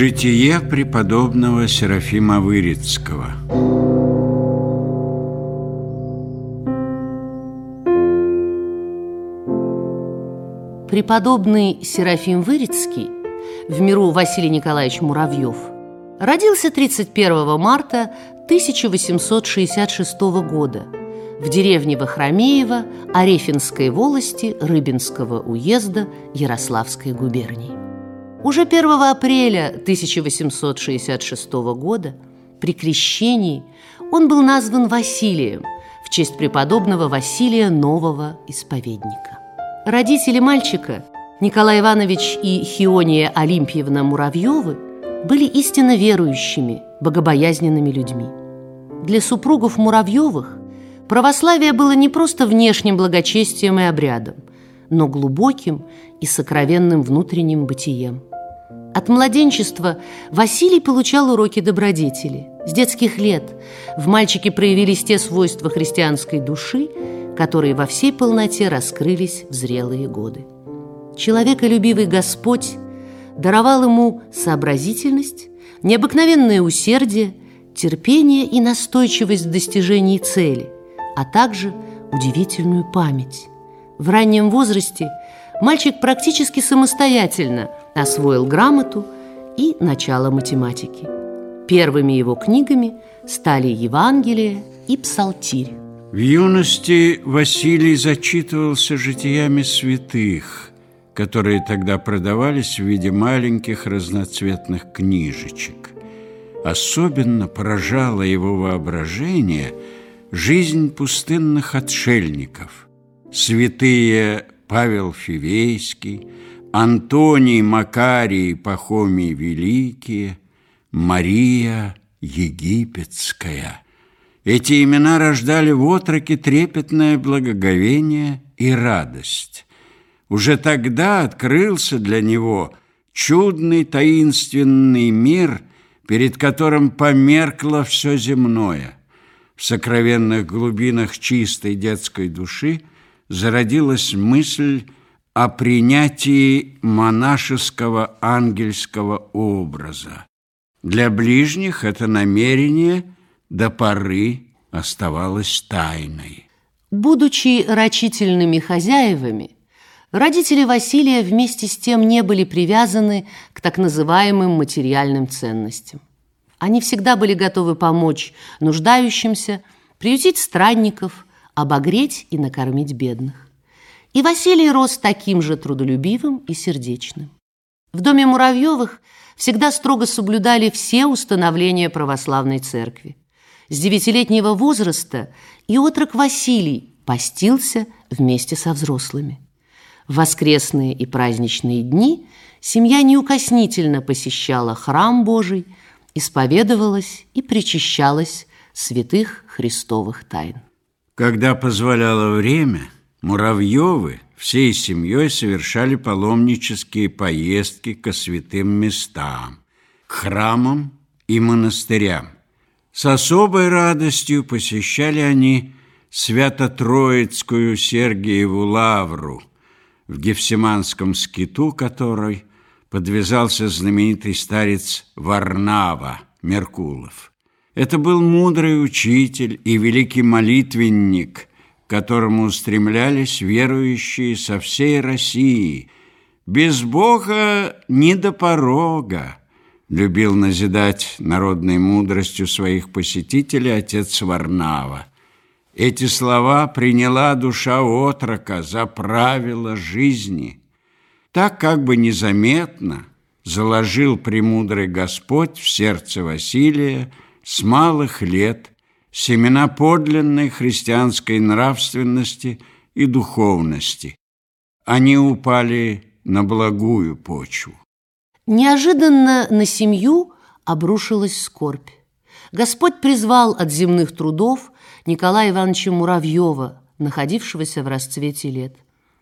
Житие преподобного Серафима Вырицкого. Преподобный Серафим Вырицкий, в миру Василий Николаевич Муравьев, родился 31 марта 1866 года в деревне Вахромеево Орефинской волости Рыбинского уезда Ярославской губернии. Уже 1 апреля 1866 года при крещении он был назван Василием в честь преподобного Василия Нового Исповедника. Родители мальчика, Николай Иванович и Хиония Олимпьевна Муравьевы, были истинно верующими, богобоязненными людьми. Для супругов Муравьевых православие было не просто внешним благочестием и обрядом, но глубоким и сокровенным внутренним бытием. От младенчества Василий получал уроки добродетели. С детских лет в мальчике проявились те свойства христианской души, которые во всей полноте раскрылись в зрелые годы. Человеколюбивый Господь даровал ему сообразительность, необыкновенное усердие, терпение и настойчивость в достижении цели, а также удивительную память. В раннем возрасте мальчик практически самостоятельно освоил грамоту и начало математики. Первыми его книгами стали Евангелие и Псалтирь. В юности Василий зачитывался житиями святых, которые тогда продавались в виде маленьких разноцветных книжечек. Особенно поражало его воображение жизнь пустынных отшельников. Святые Павел Фивейский, Антоний, Макарий, Пахомий Великие, Мария Египетская. Эти имена рождали в отроке трепетное благоговение и радость. Уже тогда открылся для него чудный таинственный мир, перед которым померкло все земное. В сокровенных глубинах чистой детской души зародилась мысль о принятии монашеского ангельского образа. Для ближних это намерение до поры оставалось тайной. Будучи рачительными хозяевами, родители Василия вместе с тем не были привязаны к так называемым материальным ценностям. Они всегда были готовы помочь нуждающимся, приютить странников, обогреть и накормить бедных. И Василий рос таким же трудолюбивым и сердечным. В доме Муравьевых всегда строго соблюдали все установления православной церкви. С 9-летнего возраста и отрок Василий постился вместе со взрослыми. В воскресные и праздничные дни семья неукоснительно посещала храм Божий, исповедовалась и причащалась святых христовых тайн. Когда позволяло время, Муравьевы всей семьей совершали паломнические поездки ко святым местам, к храмам и монастырям. С особой радостью посещали они Свято-Троицкую Сергиеву лавру, в Гефсиманском скиту которой подвязался знаменитый старец Варнава Меркулов. Это был мудрый учитель и великий молитвенник, к которому устремлялись верующие со всей России. «Без Бога ни до порога», любил назидать народной мудростью своих посетителей отец Варнава. Эти слова приняла душа отрока за правила жизни. Так как бы незаметно заложил премудрый Господь в сердце Василия с малых лет семена подлинной христианской нравственности и духовности. Они упали на благую почву. Неожиданно на семью обрушилась скорбь. Господь призвал от земных трудов Николая Ивановича Муравьева, находившегося в расцвете лет.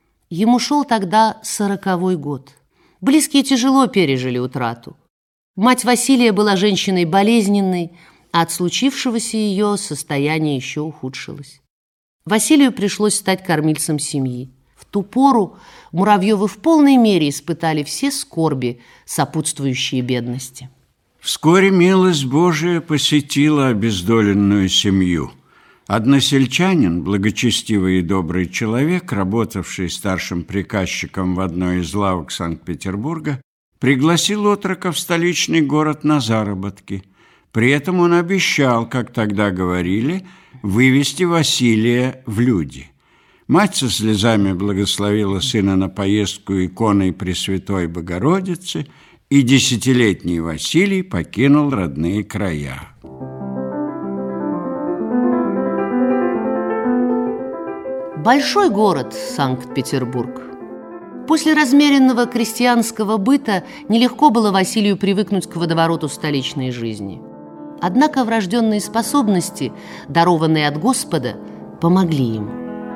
Ему шел тогда 40-й год. Близкие тяжело пережили утрату. Мать Василия была женщиной болезненной, а от случившегося ее состояние еще ухудшилось. Василию пришлось стать кормильцем семьи. В ту пору Муравьевы в полной мере испытали все скорби, сопутствующие бедности. Вскоре милость Божия посетила обездоленную семью. Односельчанин, благочестивый и добрый человек, работавший старшим приказчиком в одной из лавок Санкт-Петербурга, пригласил отрока в столичный город на заработки. При этом он обещал, как тогда говорили, вывести Василия в люди. Мать со слезами благословила сына на поездку иконой Пресвятой Богородицы, и 10-летний Василий покинул родные края. Большой город Санкт-Петербург. После размеренного крестьянского быта нелегко было Василию привыкнуть к водовороту столичной жизни. Однако врожденные способности, дарованные от Господа, помогли ему.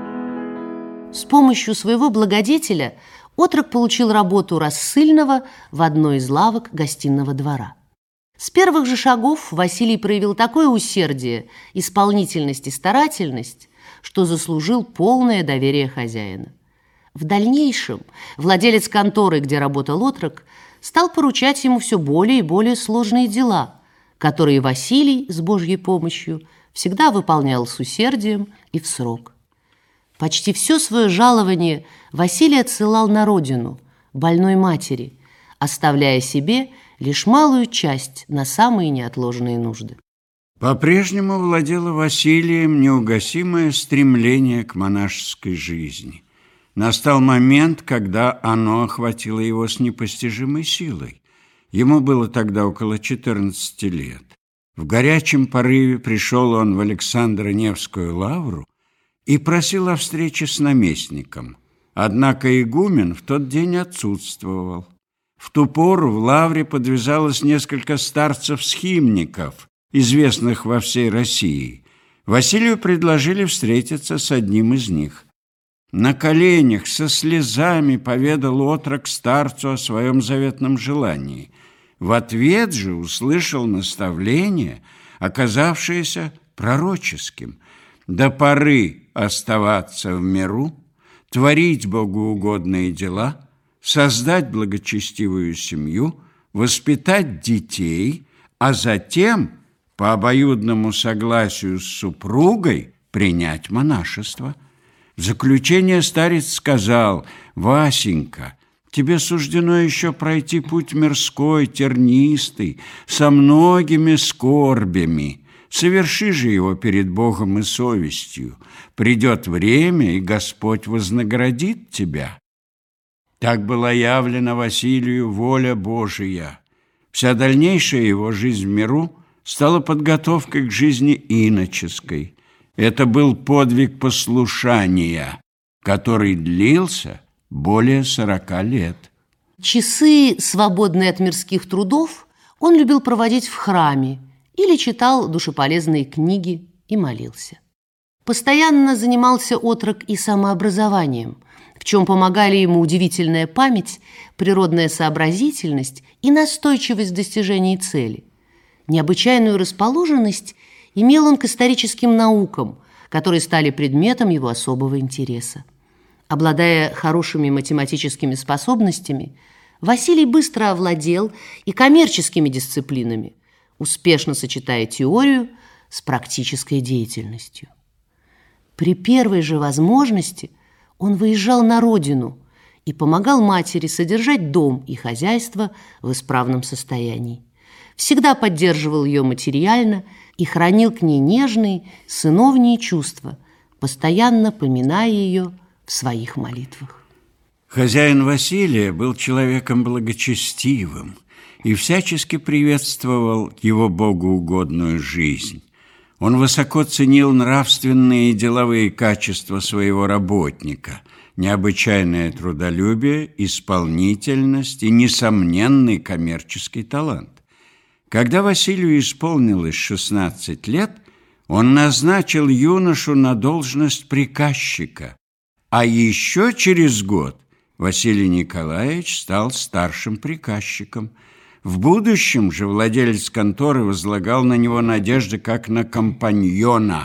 С помощью своего благодетеля отрок получил работу рассыльного в одной из лавок гостиного двора. С первых же шагов Василий проявил такое усердие, исполнительность и старательность, что заслужил полное доверие хозяина. В дальнейшем владелец конторы, где работал отрок, стал поручать ему все более и более сложные дела, которые Василий с Божьей помощью всегда выполнял с усердием и в срок. Почти все свое жалование Василий отсылал на родину, больной матери, оставляя себе лишь малую часть на самые неотложные нужды. По-прежнему владело Василием неугасимое стремление к монашеской жизни. Настал момент, когда оно охватило его с непостижимой силой. Ему было тогда около 14 лет. В горячем порыве пришел он в Александро-Невскую лавру и просил о встрече с наместником. Однако игумен в тот день отсутствовал. В ту пору в лавре подвязалось несколько старцев-схимников, известных во всей России. Василию предложили встретиться с одним из них. На коленях со слезами поведал отрок старцу о своем заветном желании. В ответ же услышал наставление, оказавшееся пророческим: до поры оставаться в миру, творить богоугодные дела, создать благочестивую семью, воспитать детей, а затем, по обоюдному согласию с супругой, принять монашество. В заключение старец сказал: «Васенька, тебе суждено еще пройти путь мирской, тернистый, со многими скорбями. Соверши же его перед Богом и совестью. Придет время, и Господь вознаградит тебя». Так была явлена Василию воля Божия. Вся дальнейшая его жизнь в миру стала подготовкой к жизни иноческой. Это был подвиг послушания, который длился более 40 лет. Часы, свободные от мирских трудов, он любил проводить в храме или читал душеполезные книги и молился. Постоянно занимался отрок и самообразованием, в чем помогали ему удивительная память, природная сообразительность и настойчивость в достижении цели. Необычайную расположенность имел он к историческим наукам, которые стали предметом его особого интереса. Обладая хорошими математическими способностями, Василий быстро овладел и коммерческими дисциплинами, успешно сочетая теорию с практической деятельностью. При первой же возможности он выезжал на родину и помогал матери содержать дом и хозяйство в исправном состоянии. Всегда поддерживал ее материально и хранил к ней нежные, сыновние чувства, постоянно поминая ее в своих молитвах. Хозяин Василия был человеком благочестивым и всячески приветствовал его богоугодную жизнь. Он высоко ценил нравственные и деловые качества своего работника, необычайное трудолюбие, исполнительность и несомненный коммерческий талант. Когда Василию исполнилось 16 лет, он назначил юношу на должность приказчика, а еще через год Василий Николаевич стал старшим приказчиком. В будущем же владелец конторы возлагал на него надежды как на компаньона,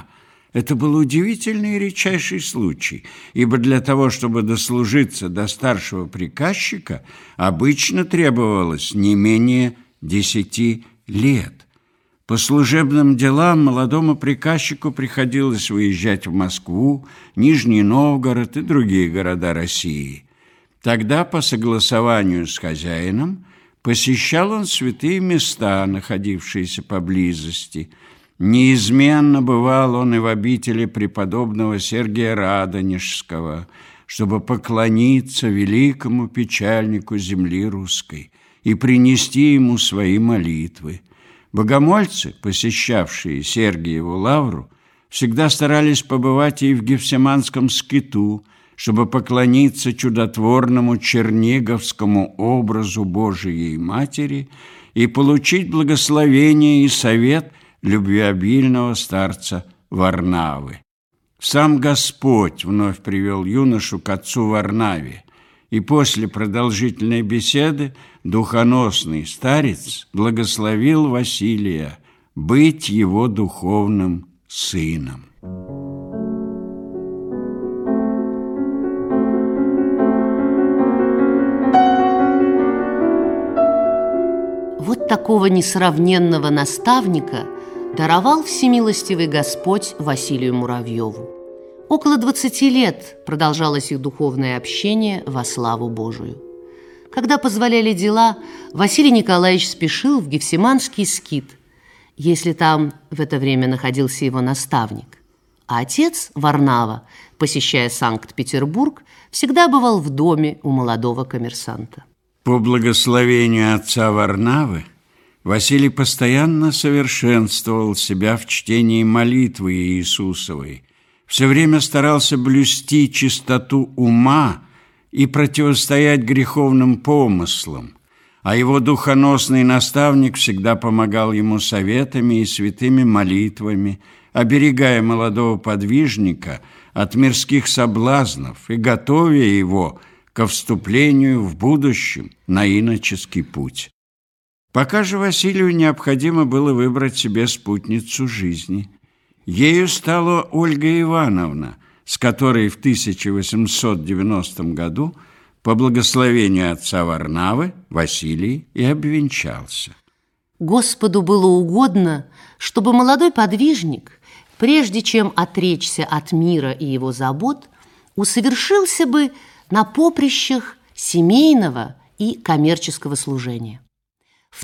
Это был удивительный и редчайший случай, ибо для того, чтобы дослужиться до старшего приказчика, обычно требовалось не менее 10 лет. По служебным делам молодому приказчику приходилось выезжать в Москву, Нижний Новгород и другие города России. Тогда, по согласованию с хозяином, посещал он святые места, находившиеся поблизости. Неизменно бывал он и в обители преподобного Сергия Радонежского, чтобы поклониться великому печальнику земли русской и принести ему свои молитвы. Богомольцы, посещавшие Сергиеву лавру, всегда старались побывать и в Гефсиманском скиту, чтобы поклониться чудотворному черниговскому образу Божией Матери и получить благословение и совет любвеобильного старца Варнавы. Сам Господь вновь привел юношу к отцу Варнаве, и после продолжительной беседы духоносный старец благословил Василия быть его духовным сыном. Вот такого несравненного наставника даровал всемилостивый Господь Василию Муравьеву. Около 20 лет продолжалось их духовное общение во славу Божию. Когда позволяли дела, Василий Николаевич спешил в Гефсиманский скит, если там в это время находился его наставник. А отец Варнава, посещая Санкт-Петербург, всегда бывал в доме у молодого коммерсанта. По благословению отца Варнавы Василий постоянно совершенствовал себя в чтении молитвы Иисусовой, все время старался блюсти чистоту ума и противостоять греховным помыслам, а его духоносный наставник всегда помогал ему советами и святыми молитвами, оберегая молодого подвижника от мирских соблазнов и готовя его ко вступлению в будущем на иноческий путь. Пока же Василию необходимо было выбрать себе спутницу жизни. Ею стала Ольга Ивановна, с которой в 1890 году по благословению отца Варнавы Василий и обвенчался. Господу было угодно, чтобы молодой подвижник, прежде чем отречься от мира и его забот, усовершился бы на поприщах семейного и коммерческого служения. В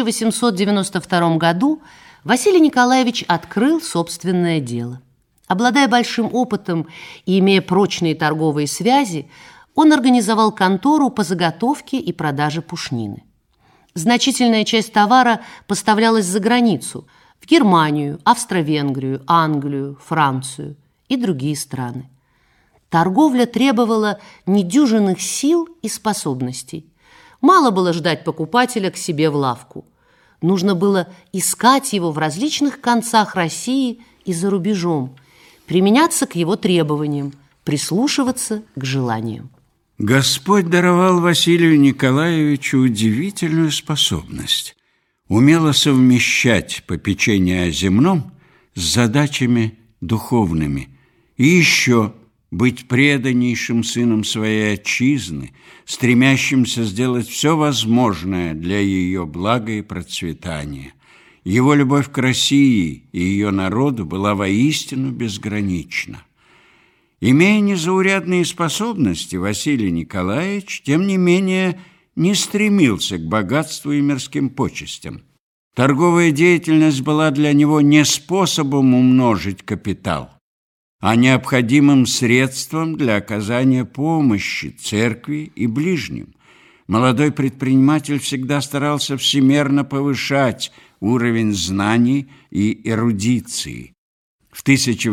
1892 году Василий Николаевич открыл собственное дело. Обладая большим опытом и имея прочные торговые связи, он организовал контору по заготовке и продаже пушнины. Значительная часть товара поставлялась за границу – в Германию, Австро-Венгрию, Англию, Францию и другие страны. Торговля требовала недюжинных сил и способностей. Мало было ждать покупателя к себе в лавку. Нужно было искать его в различных концах России и за рубежом, применяться к его требованиям, прислушиваться к желаниям. Господь даровал Василию Николаевичу удивительную способность умело совмещать попечение о земном с задачами духовными и еще быть преданнейшим сыном своей отчизны, стремящимся сделать все возможное для ее блага и процветания. Его любовь к России и ее народу была воистину безгранична. Имея незаурядные способности, Василий Николаевич, тем не менее, не стремился к богатству и мирским почестям. Торговая деятельность была для него не способом умножить капитал, а необходимым средством для оказания помощи церкви и ближним. Молодой предприниматель всегда старался всемерно повышать уровень знаний и эрудиции. В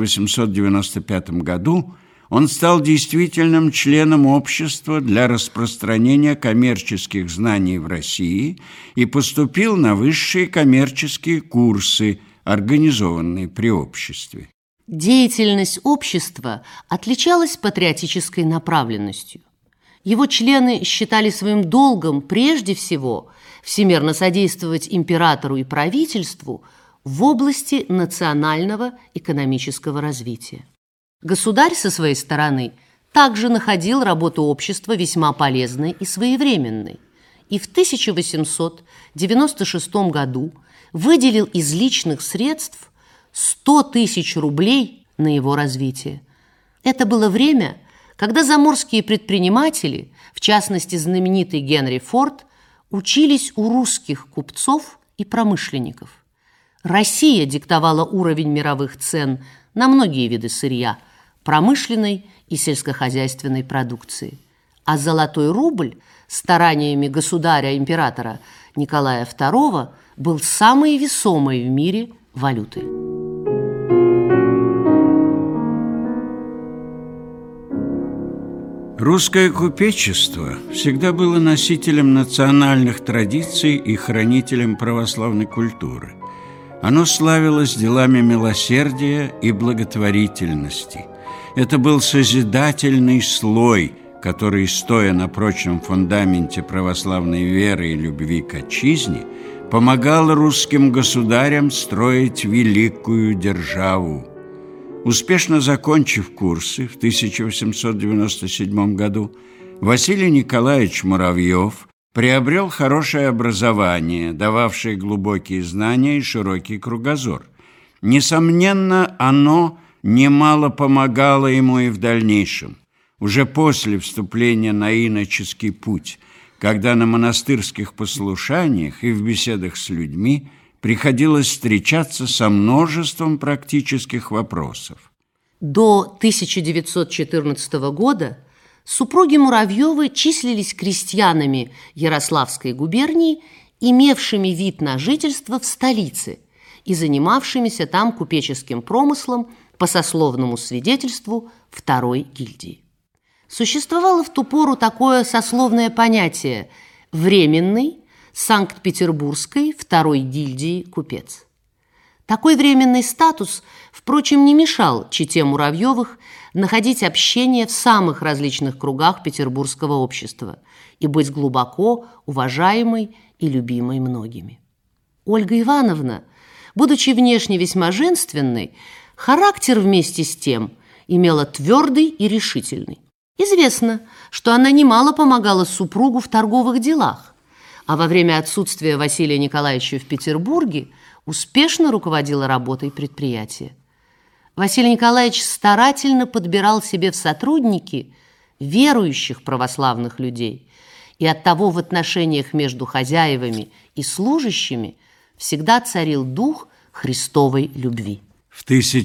1895 году он стал действительным членом общества для распространения коммерческих знаний в России и поступил на высшие коммерческие курсы, организованные при обществе. Деятельность общества отличалась патриотической направленностью. Его члены считали своим долгом прежде всего всемерно содействовать императору и правительству в области национального экономического развития. Государь со своей стороны также находил работу общества весьма полезной и своевременной, и в 1896 году выделил из личных средств 100 тысяч рублей на его развитие. Это было время, когда заморские предприниматели, в частности знаменитый Генри Форд, учились у русских купцов и промышленников. Россия диктовала уровень мировых цен на многие виды сырья, промышленной и сельскохозяйственной продукции. А золотой рубль стараниями государя-императора Николая II был самой весомой в мире валютой. Русское купечество всегда было носителем национальных традиций и хранителем православной культуры. Оно славилось делами милосердия и благотворительности. Это был созидательный слой, который, стоя на прочном фундаменте православной веры и любви к отчизне, помогал русским государям строить великую державу. Успешно закончив курсы в 1897 году, Василий Николаевич Муравьев приобрел хорошее образование, дававшее глубокие знания и широкий кругозор. Несомненно, оно немало помогало ему и в дальнейшем. Уже после вступления на иноческий путь, когда на монастырских послушаниях и в беседах с людьми приходилось встречаться со множеством практических вопросов. До 1914 года супруги Муравьевы числились крестьянами Ярославской губернии, имевшими вид на жительство в столице и занимавшимися там купеческим промыслом по сословному свидетельству второй гильдии. Существовало в ту пору такое сословное понятие «временный Санкт-Петербургской второй гильдии купец». Такой временный статус, впрочем, не мешал чете Муравьевых находить общение в самых различных кругах петербургского общества и быть глубоко уважаемой и любимой многими. Ольга Ивановна, будучи внешне весьма женственной, характер вместе с тем имела твердый и решительный. Известно, что она немало помогала супругу в торговых делах, а во время отсутствия Василия Николаевича в Петербурге успешно руководила работой предприятия. Василий Николаевич старательно подбирал себе в сотрудники верующих православных людей, и оттого в отношениях между хозяевами и служащими всегда царил дух Христовой любви. В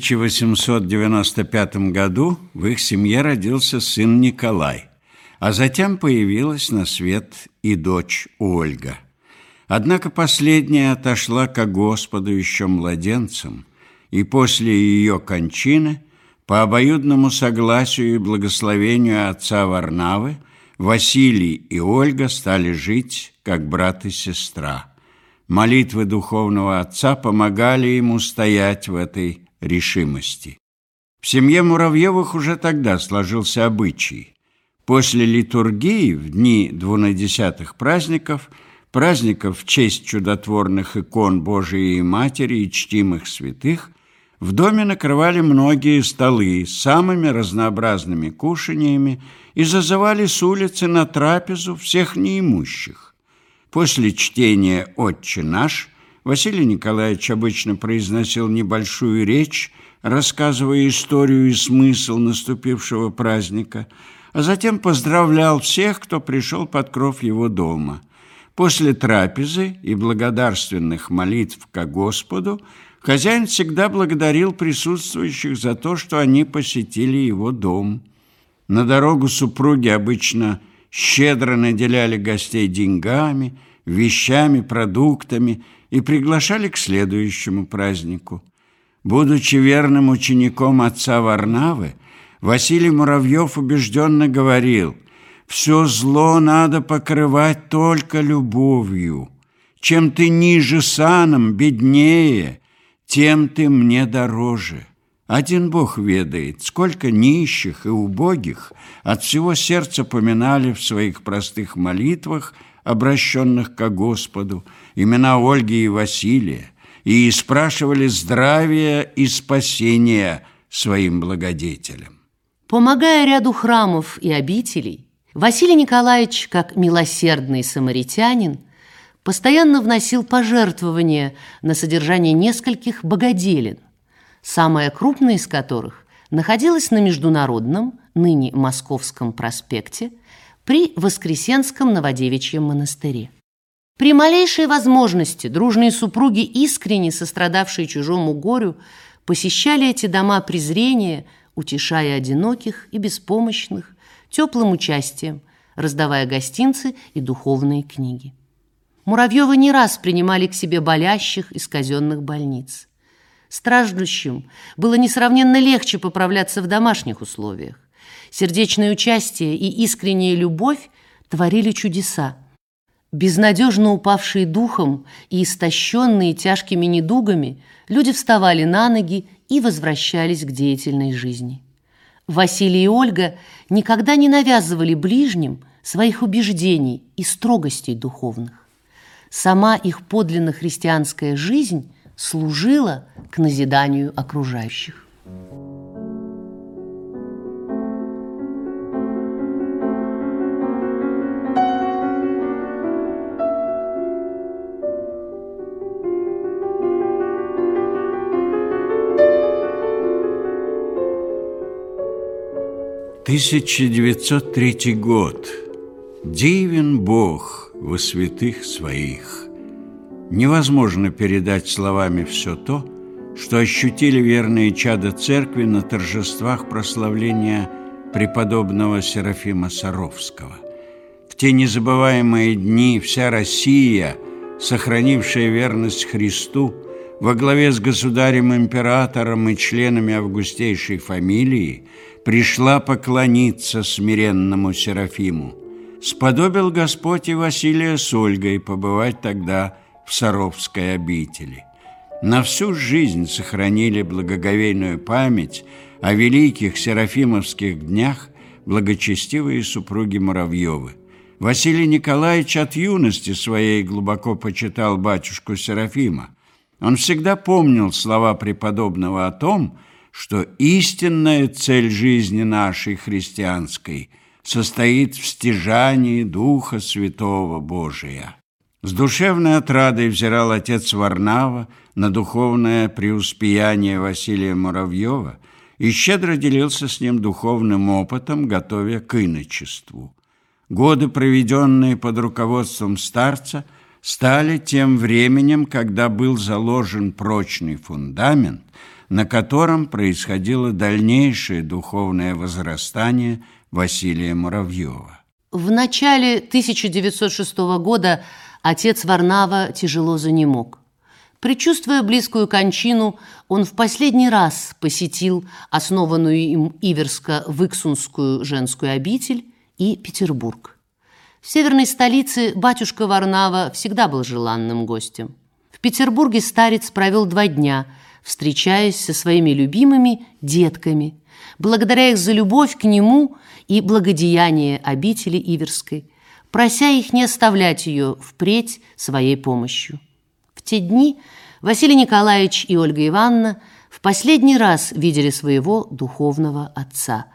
1895 году в их семье родился сын Николай, а затем появилась на свет и дочь Ольга. Однако последняя отошла ко Господу еще младенцем, и после ее кончины, по обоюдному согласию и благословению отца Варнавы, Василий и Ольга стали жить как брат и сестра. Молитвы духовного отца помогали ему стоять в этой решимости. В семье Муравьевых уже тогда сложился обычай. После литургии в дни двунадесятых праздников в честь чудотворных икон Божией Матери и чтимых святых, в доме накрывали многие столы с самыми разнообразными кушаньями и зазывали с улицы на трапезу всех неимущих. После чтения «Отче наш» Василий Николаевич обычно произносил небольшую речь, рассказывая историю и смысл наступившего праздника, а затем поздравлял всех, кто пришел под кров его дома. После трапезы и благодарственных молитв ко Господу хозяин всегда благодарил присутствующих за то, что они посетили его дом. На дорогу супруги обычно щедро наделяли гостей деньгами, вещами, продуктами и приглашали к следующему празднику. Будучи верным учеником отца Варнавы, Василий Муравьев убежденно говорил: «Все зло надо покрывать только любовью. Чем ты ниже саном, беднее, тем ты мне дороже. Один Бог ведает, сколько нищих и убогих от всего сердца поминали в своих простых молитвах, обращенных ко Господу, имена Ольги и Василия, и спрашивали здравия и спасения своим благодетелям. Помогая ряду храмов и обителей, Василий Николаевич, как милосердный самаритянин, постоянно вносил пожертвования на содержание нескольких богоделен, самая крупная из которых находилась на Международном, ныне Московском проспекте, при Воскресенском Новодевичьем монастыре. При малейшей возможности дружные супруги, искренне сострадавшие чужому горю, посещали эти дома презрения, утешая одиноких и беспомощных теплым участием, раздавая гостинцы и духовные книги. Муравьевы не раз принимали к себе болящих из казенных больниц. Страждущим было несравненно легче поправляться в домашних условиях. Сердечное участие и искренняя любовь творили чудеса. Безнадежно упавшие духом и истощенные тяжкими недугами, люди вставали на ноги и возвращались к деятельной жизни. Василий и Ольга никогда не навязывали ближним своих убеждений и строгостей духовных. Сама их подлинно христианская жизнь служила к назиданию окружающих. — 1903 год. Дивен Бог во святых своих. Невозможно передать словами все то, что ощутили верные чада церкви на торжествах прославления преподобного Серафима Саровского. В те незабываемые дни вся Россия, сохранившая верность Христу, во главе с государем-императором и членами августейшей фамилии, пришла поклониться смиренному Серафиму. Сподобил Господь и Василия с Ольгой побывать тогда в Саровской обители. На всю жизнь сохранили благоговейную память о великих серафимовских днях благочестивые супруги Муравьевы. Василий Николаевич от юности своей глубоко почитал батюшку Серафима. Он всегда помнил слова преподобного о том, что истинная цель жизни нашей христианской состоит в стяжании Духа Святого Божия. С душевной отрадой взирал отец Варнава на духовное преуспеяние Василия Муравьева и щедро делился с ним духовным опытом, готовя к иночеству. Годы, проведенные под руководством старца, стали тем временем, когда был заложен прочный фундамент, на котором происходило дальнейшее духовное возрастание Василия Муравьева. В начале 1906 года отец Варнава тяжело занемог. Предчувствуя близкую кончину, он в последний раз посетил основанную им Иверско-Выксунскую женскую обитель и Петербург. В северной столице батюшка Варнава всегда был желанным гостем. В Петербурге старец провел 2 дня, встречаясь со своими любимыми детками, благодаря их за любовь к нему и благодеяние обители Иверской, прося их не оставлять ее впредь своей помощью. В те дни Василий Николаевич и Ольга Ивановна в последний раз видели своего духовного отца.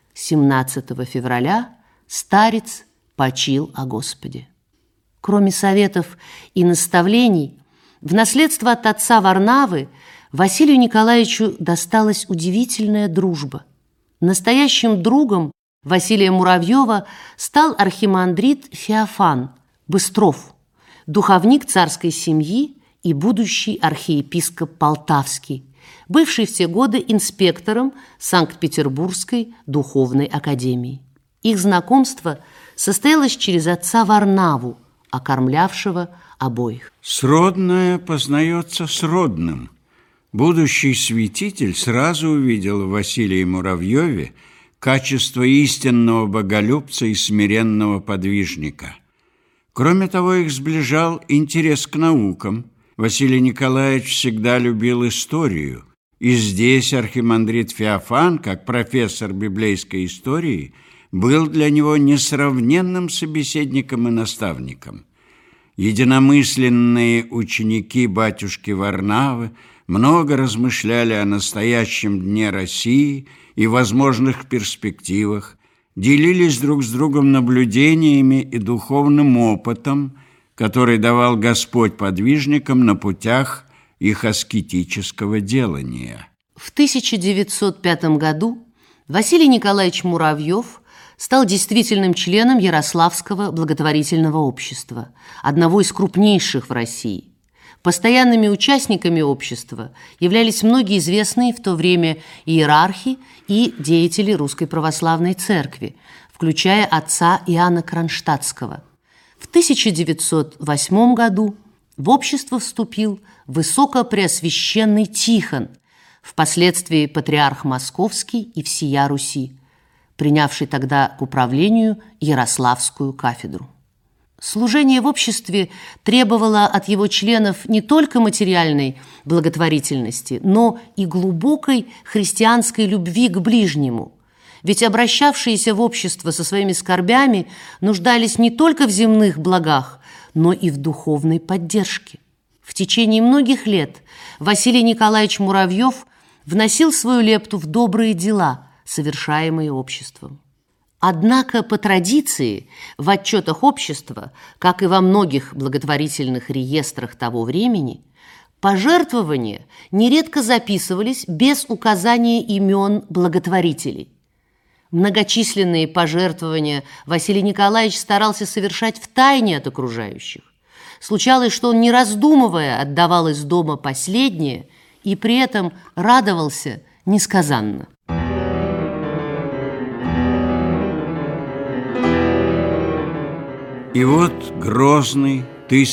17 февраля старец почил о Господе. Кроме советов и наставлений, в наследство от отца Варнавы Василию Николаевичу досталась удивительная дружба. Настоящим другом Василия Муравьева стал архимандрит Феофан Быстров, духовник царской семьи и будущий архиепископ Полтавский, бывший в те годы инспектором Санкт-Петербургской духовной академии. Их знакомство состоялось через отца Варнаву, окормлявшего обоих. Сродное познается сродным. Будущий святитель сразу увидел в Василии Муравьеве качество истинного боголюбца и смиренного подвижника. Кроме того, их сближал интерес к наукам. Василий Николаевич всегда любил историю, и здесь архимандрит Феофан, как профессор библейской истории, был для него несравненным собеседником и наставником. Единомысленные ученики батюшки Варнавы много размышляли о настоящем дне России и возможных перспективах, делились друг с другом наблюдениями и духовным опытом, который давал Господь подвижникам на путях их аскетического делания. В 1905 году Василий Николаевич Муравьев стал действительным членом Ярославского благотворительного общества, одного из крупнейших в России. Постоянными участниками общества являлись многие известные в то время иерархи и деятели Русской Православной Церкви, включая отца Иоанна Кронштадтского. В 1908 году в общество вступил Высокопреосвященный Тихон, впоследствии патриарх Московский и всея Руси, принявший тогда к управлению Ярославскую кафедру. Служение в обществе требовало от его членов не только материальной благотворительности, но и глубокой христианской любви к ближнему. Ведь обращавшиеся в общество со своими скорбями нуждались не только в земных благах, но и в духовной поддержке. В течение многих лет Василий Николаевич Муравьев вносил свою лепту в добрые дела, совершаемые обществом. Однако по традиции в отчетах общества, как и во многих благотворительных реестрах того времени, пожертвования нередко записывались без указания имен благотворителей. Многочисленные пожертвования Василий Николаевич старался совершать втайне от окружающих. Случалось, что он, не раздумывая, отдавал из дома последнее и при этом радовался несказанно. И вот грозный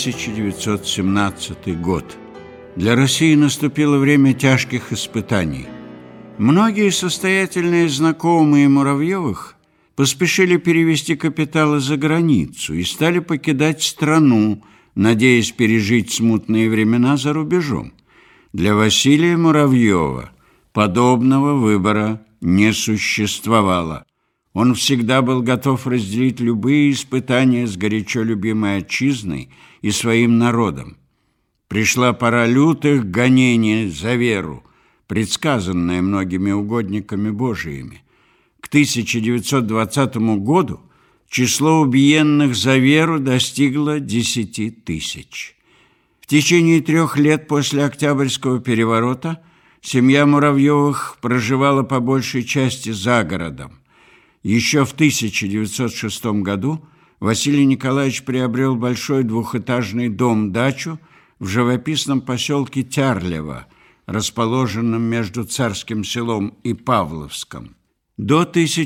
1917 год. Для России наступило время тяжких испытаний. Многие состоятельные знакомые Муравьевых поспешили перевести капиталы за границу и стали покидать страну, надеясь пережить смутные времена за рубежом. Для Василия Муравьева подобного выбора не существовало. Он всегда был готов разделить любые испытания с горячо любимой отчизной и своим народом. Пришла пора лютых гонений за веру, предсказанная многими угодниками Божиими. К 1920 году число убиенных за веру достигло 10 тысяч. В течение 3 лет после Октябрьского переворота семья Муравьевых проживала по большей части за городом. Еще в 1906 году Василий Николаевич приобрел большой двухэтажный дом-дачу в живописном поселке Тярлево, расположенном между Царским Селом и Павловском. До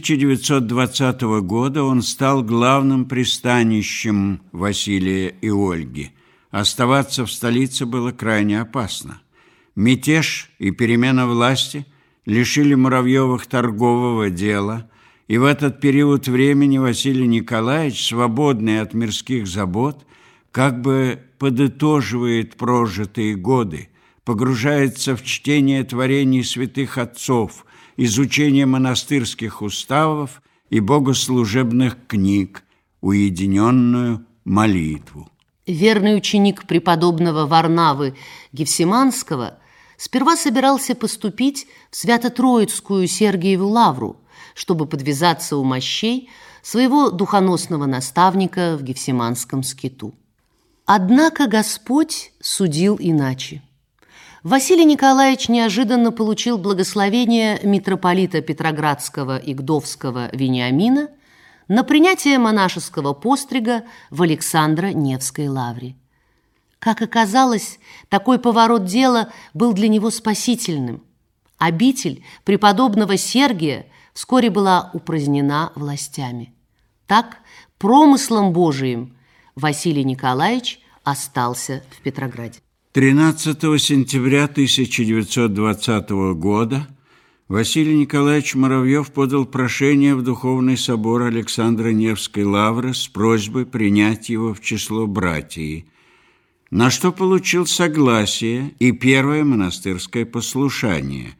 1920 года он стал главным пристанищем Василия и Ольги. Оставаться в столице было крайне опасно. Мятеж и перемена власти лишили Муравьевых торгового дела, и в этот период времени Василий Николаевич, свободный от мирских забот, как бы подытоживает прожитые годы, погружается в чтение творений святых отцов, изучение монастырских уставов и богослужебных книг, уединенную молитву. Верный ученик преподобного Варнавы Гефсиманского сперва собирался поступить в Свято-Троицкую Сергиеву лавру, чтобы подвязаться у мощей своего духоносного наставника в Гефсиманском скиту. Однако Господь судил иначе. Василий Николаевич неожиданно получил благословение митрополита Петроградского и Гдовского Вениамина на принятие монашеского пострига в Александро-Невской лавре. Как оказалось, такой поворот дела был для него спасительным. Обитель преподобного Сергия вскоре была упразднена властями. Так, промыслом Божиим Василий Николаевич остался в Петрограде. 13 сентября 1920 года Василий Николаевич Муравьев подал прошение в Духовный собор Александро-Невской лавры с просьбой принять его в число братии, на что получил согласие и первое монастырское послушание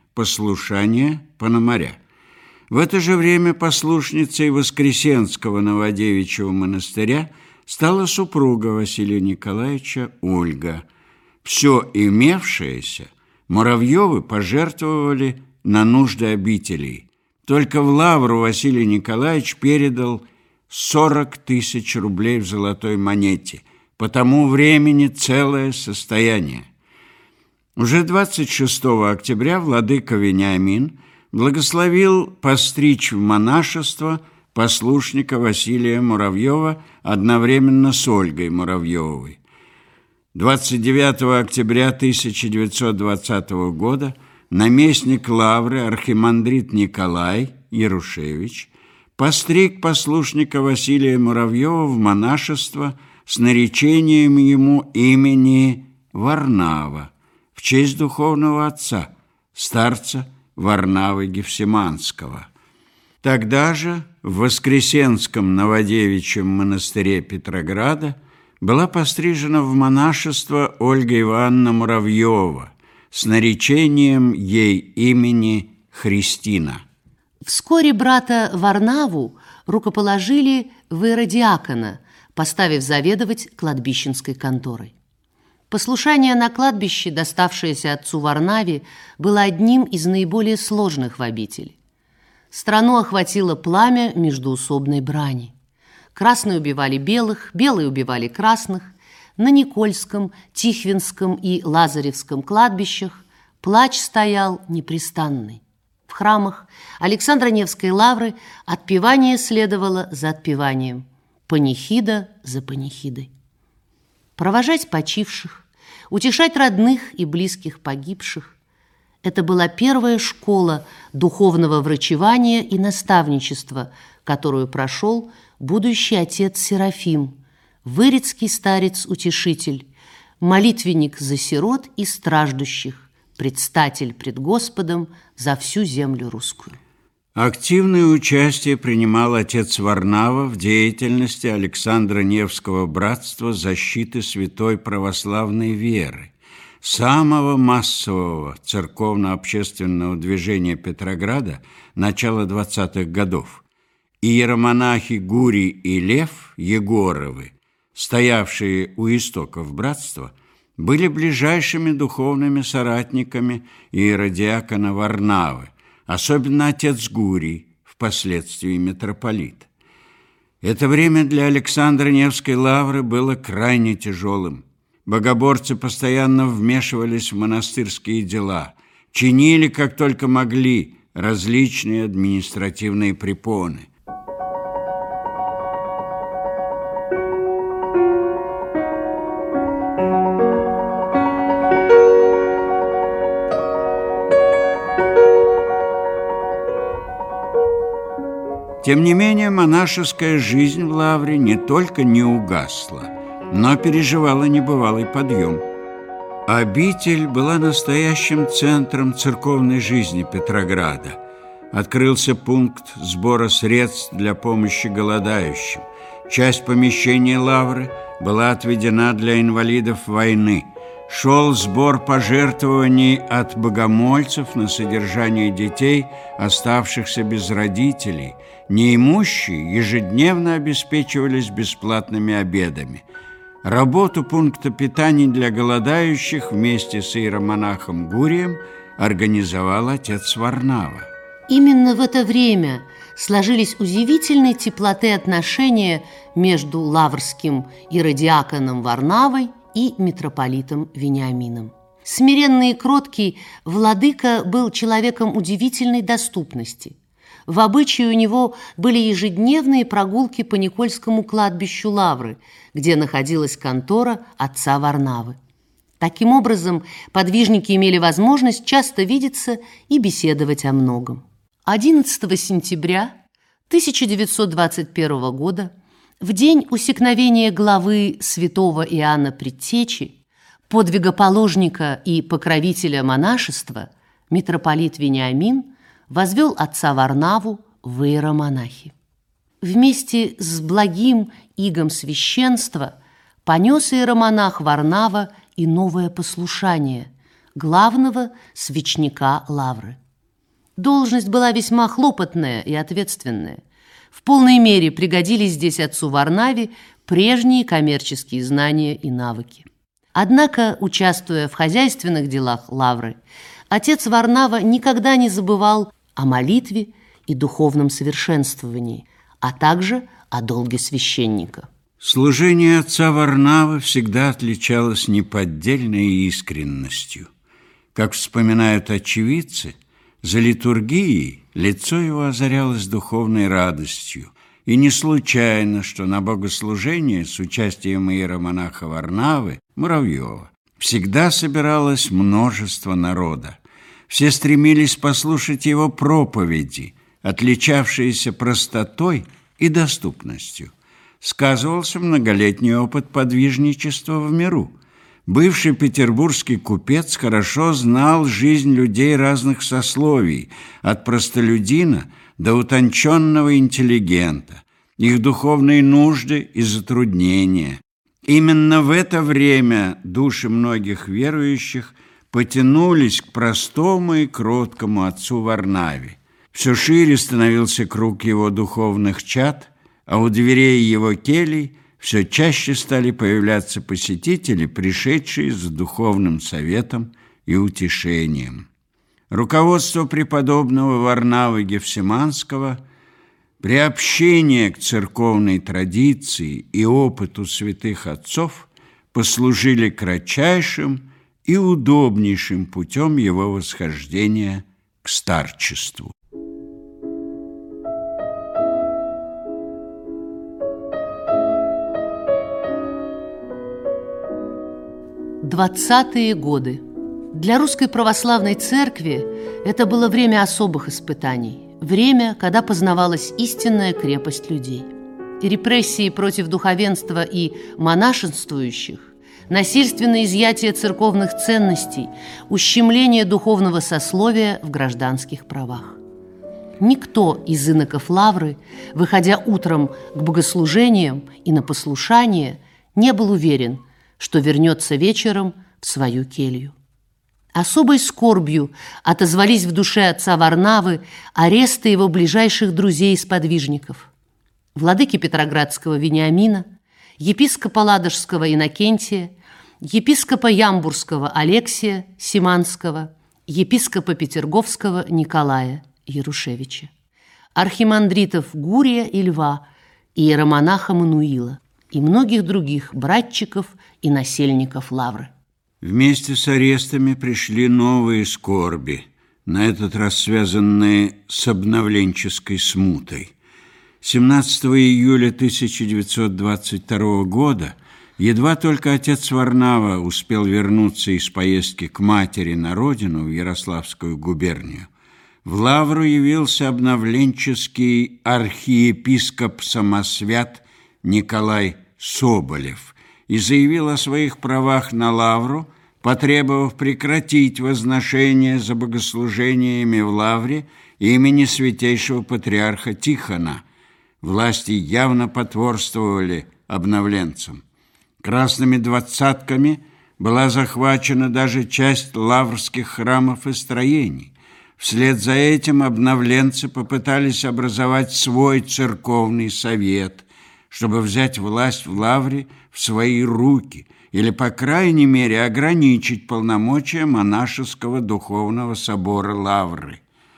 – Пономаря. В это же время послушницей Воскресенского Новодевичьего монастыря стала супруга Василия Николаевича Ольга. Все имевшееся Муравьевы пожертвовали на нужды обителей. Только в Лавру Василий Николаевич передал 40 тысяч рублей в золотой монете, по тому времени целое состояние. Уже 26 октября владыка Вениамин благословил постричь в монашество послушника Василия Муравьева одновременно с Ольгой Муравьевой. 29 октября 1920 года наместник Лавры архимандрит Николай Ярушевич постриг послушника Василия Муравьева в монашество с наречением ему имени Варнава в честь духовного отца, старца Варнавы Гефсиманского. Тогда же в Воскресенском Новодевичьем монастыре Петрограда была пострижена в монашество Ольга Ивановна Муравьева с наречением ей имени Христина. Вскоре брата Варнаву рукоположили в иеродиакона, поставив заведовать кладбищенской конторой. Послушание на кладбище, доставшееся отцу Варнаве, было одним из наиболее сложных в обители. Страну охватило пламя междоусобной брани. Красные убивали белых, белые убивали красных. На Никольском, Тихвинском и Лазаревском кладбищах плач стоял непрестанный. В храмах Александро-Невской лавры отпевание следовало за отпеванием, панихида за панихидой. Провожать почивших, утешать родных и близких погибших – это была первая школа духовного врачевания и наставничества, которую прошел будущий отец Серафим, вырицкий старец-утешитель, молитвенник за сирот и страждущих, предстатель пред Господом за всю землю русскую. Активное участие принимал отец Варнава в деятельности Александро-Невского братства защиты святой православной веры, самого массового церковно-общественного движения Петрограда начала 20-х годов. Иеромонахи Гурий и Лев Егоровы, стоявшие у истоков братства, были ближайшими духовными соратниками иеродиакона Варнавы, особенно отец Гурий, впоследствии митрополит. Это время для Александро-Невской лавры было крайне тяжелым. Богоборцы постоянно вмешивались в монастырские дела, чинили, как только могли, различные административные препоны. Тем не менее, монашеская жизнь в лавре не только не угасла, но переживала небывалый подъем. Обитель была настоящим центром церковной жизни Петрограда. Открылся пункт сбора средств для помощи голодающим. Часть помещений лавры была отведена для инвалидов войны. Шел сбор пожертвований от богомольцев на содержание детей, оставшихся без родителей. Неимущие ежедневно обеспечивались бесплатными обедами. Работу пункта питания для голодающих вместе с иеромонахом Гурием организовал отец Варнава. Именно в это время сложились удивительной теплоты отношения между лаврским иеродиаконом Варнавой и митрополитом Вениамином. Смиренный и кроткий, владыка был человеком удивительной доступности. В обычае у него были ежедневные прогулки по Никольскому кладбищу Лавры, где находилась контора отца Варнавы. Таким образом, подвижники имели возможность часто видеться и беседовать о многом. 11 сентября 1921 года, в день усекновения главы святого Иоанна Предтечи, подвигоположника и покровителя монашества, митрополит Вениамин возвел отца Варнаву в иеромонахи. Вместе с благим игом священства понес иеромонах Варнава и новое послушание главного свечника лавры. Должность была весьма хлопотная и ответственная. В полной мере пригодились здесь отцу Варнаве прежние коммерческие знания и навыки. Однако, участвуя в хозяйственных делах Лавры, отец Варнава никогда не забывал о молитве и духовном совершенствовании, а также о долге священника. Служение отца Варнавы всегда отличалось неподдельной искренностью. Как вспоминают очевидцы, за литургией лицо его озарялось духовной радостью, и не случайно, что на богослужение с участием иеромонаха Варнавы Муравьева всегда собиралось множество народа. Все стремились послушать его проповеди, отличавшиеся простотой и доступностью. Сказывался многолетний опыт подвижничества в миру. Бывший петербургский купец хорошо знал жизнь людей разных сословий, от простолюдина до утонченного интеллигента, их духовные нужды и затруднения. Именно в это время души многих верующих потянулись к простому и кроткому отцу Варнаве. Все шире становился круг его духовных чад, а у дверей его келий все чаще стали появляться посетители, пришедшие за духовным советом и утешением. Руководство преподобного Варнавы Гефсиманского, приобщение к церковной традиции и опыту святых отцов послужили кратчайшим и удобнейшим путем его восхождения к старчеству. 20-е годы. Для Русской Православной Церкви это было время особых испытаний, время, когда познавалась истинная крепость людей. И репрессии против духовенства и монашествующих, насильственное изъятие церковных ценностей, ущемление духовного сословия в гражданских правах. Никто из иноков Лавры, выходя утром к богослужениям и на послушание, не был уверен, что вернется вечером в свою келью. Особой скорбью отозвались в душе отца Варнавы аресты его ближайших друзей-сподвижников: владыки Петроградского Вениамина, епископа Ладожского Иннокентия, епископа Ямбурского Алексия Симанского, епископа Петерговского Николая Ярушевича, архимандритов Гурия и Льва, иеромонаха Мануила и многих других братчиков и насельников Лавры. Вместе с арестами пришли новые скорби, на этот раз связанные с обновленческой смутой. 17 июля 1922 года, едва только отец Варнава успел вернуться из поездки к матери на родину, в Ярославскую губернию, в Лавру явился обновленческий архиепископ-самосвят Николай Соболев и заявил о своих правах на Лавру, потребовав прекратить возношение за богослужениями в Лавре имени святейшего патриарха Тихона. Власти явно потворствовали обновленцам. Красными двадцатками была захвачена даже часть лаврских храмов и строений. Вслед за этим обновленцы попытались образовать свой церковный совет, чтобы взять власть в Лавре в свои руки или, по крайней мере, ограничить полномочия монашеского духовного собора Лавры.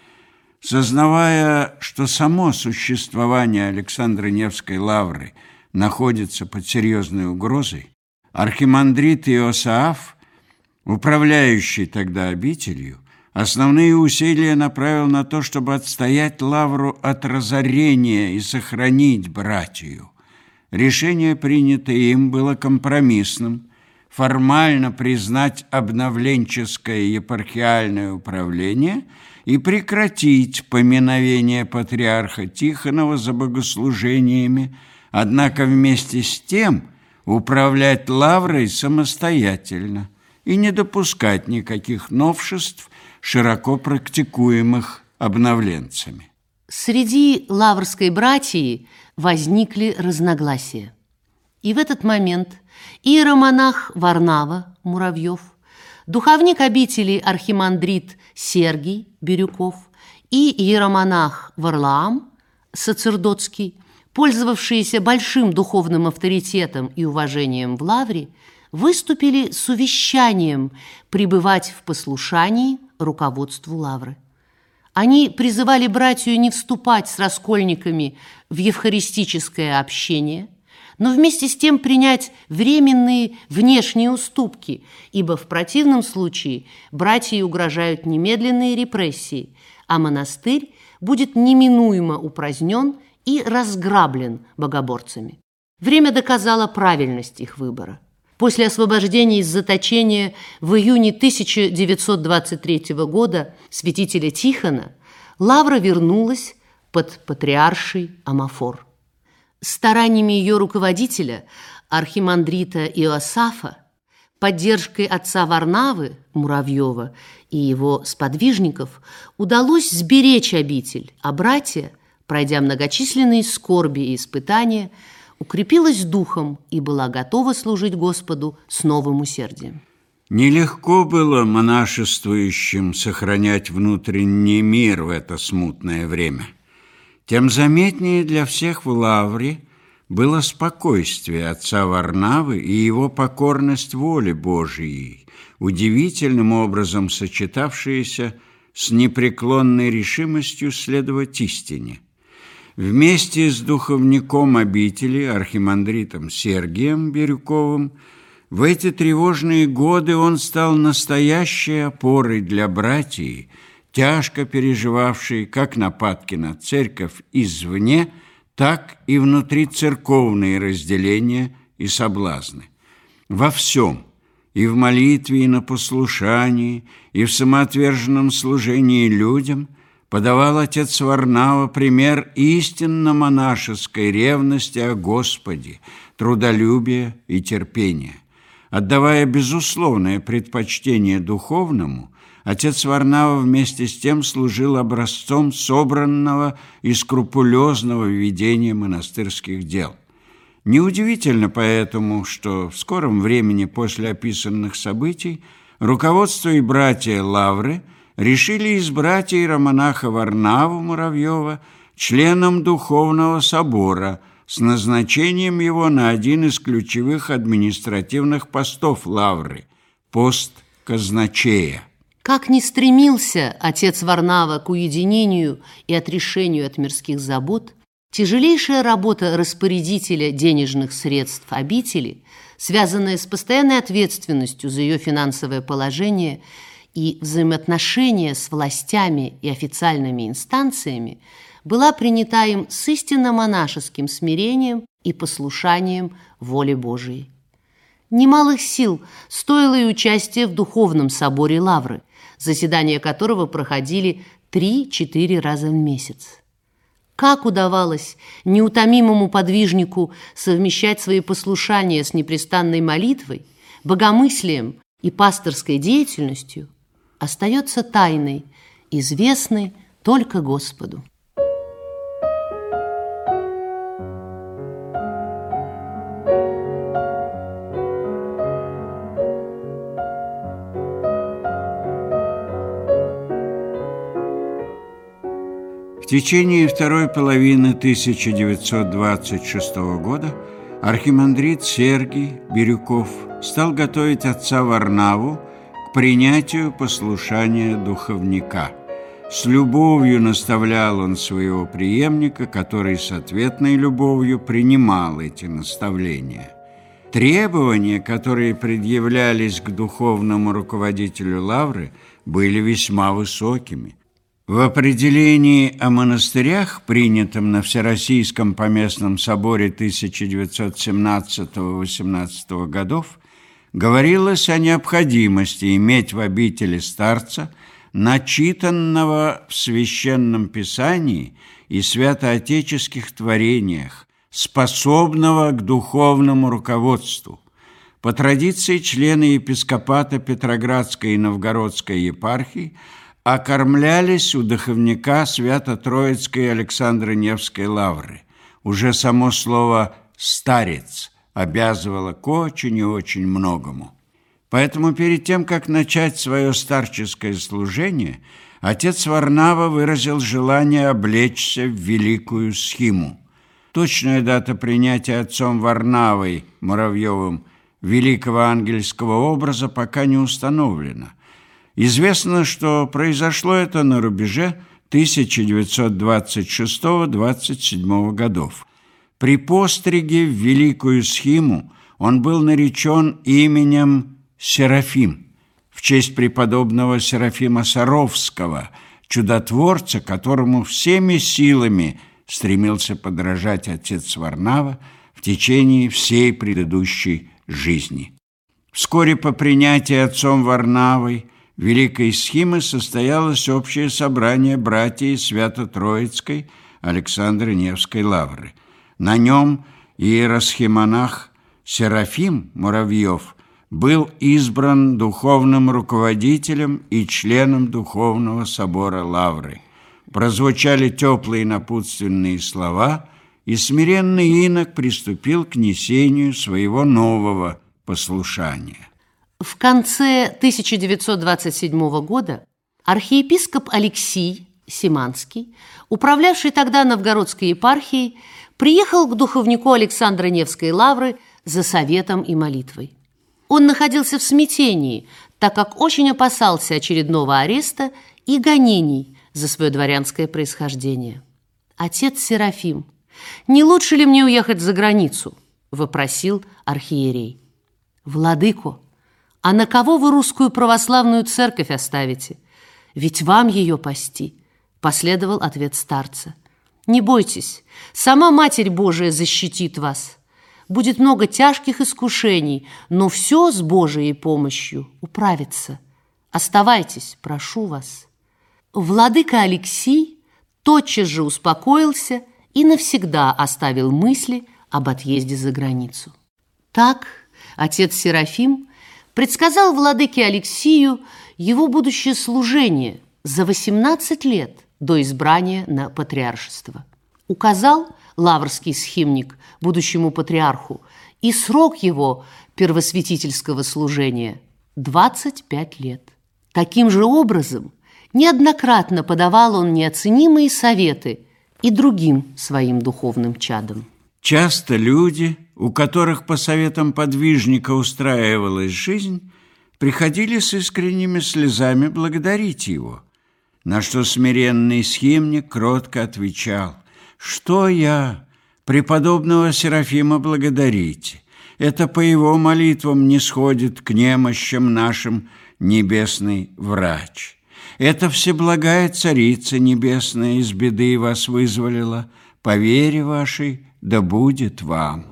Сознавая, что само существование Александра Невской Лавры находится под серьезной угрозой, архимандрит Иосааф, управляющий тогда обителью, основные усилия направил на то, чтобы отстоять Лавру от разорения и сохранить братию. Решение, принятое им, было компромиссным: формально признать обновленческое епархиальное управление и прекратить поминовение патриарха Тихонова за богослужениями, однако вместе с тем управлять Лаврой самостоятельно и не допускать никаких новшеств, широко практикуемых обновленцами. Среди лаврской братьи возникли разногласия. И в этот момент иеромонах Варнава Муравьев, духовник обители архимандрит Сергий Бирюков и иеромонах Варлаам Сацердотский пользовавшиеся большим духовным авторитетом и уважением в лавре, выступили с увещанием пребывать в послушании руководству лавры. Они призывали братью не вступать с раскольниками в евхаристическое общение, но вместе с тем принять временные внешние уступки, ибо в противном случае братьям угрожают немедленные репрессии, а монастырь будет неминуемо упразднен и разграблен богоборцами. Время доказало правильность их выбора. После освобождения из заточения в июне 1923 года святителя Тихона лавра вернулась под патриарший Амафор. Стараниями ее руководителя, архимандрита Иосафа, поддержкой отца Варнавы Муравьева и его сподвижников удалось сберечь обитель, а братья, пройдя многочисленные скорби и испытания, укрепилась духом и была готова служить Господу с новым усердием. Нелегко было монашествующим сохранять внутренний мир в это смутное время. Тем заметнее для всех в лавре было спокойствие отца Варнавы и его покорность воле Божией, удивительным образом сочетавшиеся с непреклонной решимостью следовать истине. Вместе с духовником обители, архимандритом Сергием Бирюковым, в эти тревожные годы он стал настоящей опорой для братьев, тяжко переживавшей как нападки на церковь извне, так и внутри церковные разделения и соблазны. Во всем, и в молитве, и на послушании, и в самоотверженном служении людям подавал отец Варнава пример истинно монашеской ревности о Господе, трудолюбия и терпения. Отдавая безусловное предпочтение духовному, отец Варнава вместе с тем служил образцом собранного и скрупулезного ведения монастырских дел. Неудивительно поэтому, что в скором времени после описанных событий руководство и братья лавры решили избрать иеромонаха Варнаву Муравьева членом Духовного собора с назначением его на один из ключевых административных постов лавры – пост казначея. Как ни стремился отец Варнава к уединению и отрешению от мирских забот, тяжелейшая работа распорядителя денежных средств обители, связанная с постоянной ответственностью за ее финансовое положение и взаимоотношения с властями и официальными инстанциями, была принята им с истинно монашеским смирением и послушанием воле Божией. Немалых сил стоило и участие в Духовном соборе лавры, заседания которого проходили 3-4 раза в месяц. Как удавалось неутомимому подвижнику совмещать свои послушания с непрестанной молитвой, богомыслием и пасторской деятельностью, остается тайной, известной только Господу. В течение второй половины 1926 года архимандрит Сергий Бирюков стал готовить отца Варнаву к принятию послушания духовника. С любовью наставлял он своего преемника, который с ответной любовью принимал эти наставления. Требования, которые предъявлялись к духовному руководителю лавры, были весьма высокими. В определении о монастырях, принятом на Всероссийском поместном соборе 1917-18 годов, говорилось о необходимости иметь в обители старца, начитанного в Священном Писании и святоотеческих творениях, способного к духовному руководству. По традиции члены епископата Петроградской и Новгородской епархий окормлялись у духовника Свято-Троицкой Александро-Невской лавры. Уже само слово «старец» обязывало к очень и очень многому. Поэтому перед тем, как начать свое старческое служение, отец Варнава выразил желание облечься в великую схиму. Точная дата принятия отцом Варнавой Муравьевым великого ангельского образа пока не установлена. Известно, что произошло это на рубеже 1926-27 годов. При постриге в Великую Схиму он был наречен именем Серафим в честь преподобного Серафима Саровского, чудотворца, которому всеми силами стремился подражать отец Варнава в течение всей предыдущей жизни. Вскоре по принятии отцом Варнавой Великой Схимы состоялось общее собрание братьев Свято-Троицкой Александры Невской лавры. На нем иеросхимонах Серафим Муравьев был избран духовным руководителем и членом Духовного собора лавры. Прозвучали теплые напутственные слова, и смиренный инок приступил к несению своего нового послушания. В конце 1927 года архиепископ Алексий Симанский, управлявший тогда Новгородской епархией, приехал к духовнику Александра Невской лавры за советом и молитвой. Он находился в смятении, так как очень опасался очередного ареста и гонений за свое дворянское происхождение. «Отец Серафим, не лучше ли мне уехать за границу?» – вопросил архиерей. «Владыко, а на кого вы русскую православную церковь оставите? Ведь вам ее пасти», – последовал ответ старца. «Не бойтесь, сама Матерь Божия защитит вас. Будет много тяжких искушений, но все с Божией помощью управится. Оставайтесь, прошу вас». Владыка Алексий тотчас же успокоился и навсегда оставил мысли об отъезде за границу. Так отец Серафим предсказал владыке Алексию его будущее служение за 18 лет до избрания на патриаршество. Указал лаврский схимник будущему патриарху и срок его первосвятительского служения – 25 лет. Таким же образом неоднократно подавал он неоценимые советы и другим своим духовным чадам. Часто люди, у которых по советам подвижника устраивалась жизнь, приходили с искренними слезами благодарить его, на что смиренный схимник кротко отвечал: «Что я, преподобного Серафима, благодарите? Это по его молитвам не сходит к немощам нашим небесный врач. Это Всеблагая Царица Небесная из беды вас вызволила. По вере вашей да будет вам».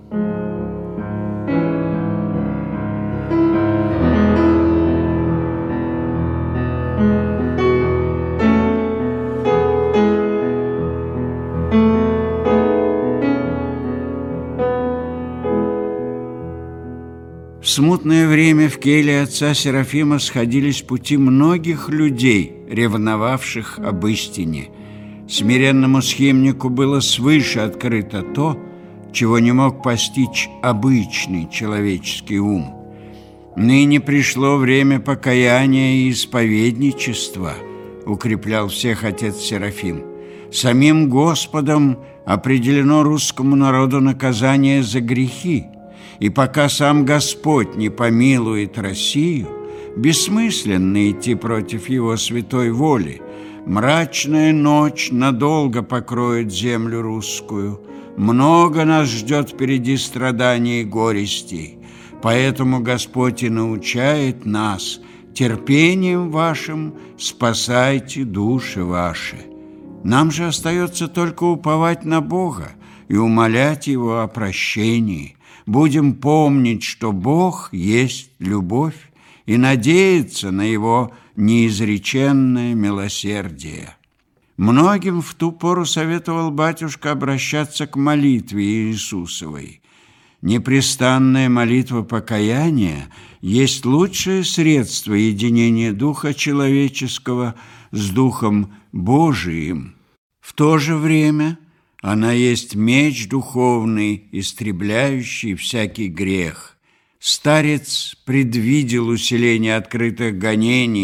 В смутное время в келье отца Серафима сходились пути многих людей, ревновавших об истине. Смиренному схимнику было свыше открыто то, чего не мог постичь обычный человеческий ум. «Ныне пришло время покаяния и исповедничества», укреплял всех отец Серафим. «Самим Господом определено русскому народу наказание за грехи, и пока сам Господь не помилует Россию, бессмысленно идти против Его святой воли. Мрачная ночь надолго покроет землю русскую. Много нас ждет впереди страданий и горестей. Поэтому Господь и научает нас: терпением вашим спасайте души ваши. Нам же остается только уповать на Бога и умолять Его о прощении. Будем помнить, что Бог есть любовь, и надеяться на Его неизреченное милосердие». Многим в ту пору советовал батюшка обращаться к молитве Иисусовой. Непрестанная молитва покаяния есть лучшее средство единения духа человеческого с Духом Божиим. В то же время она есть меч духовный, истребляющий всякий грех. Старец предвидел усиление открытых гонений,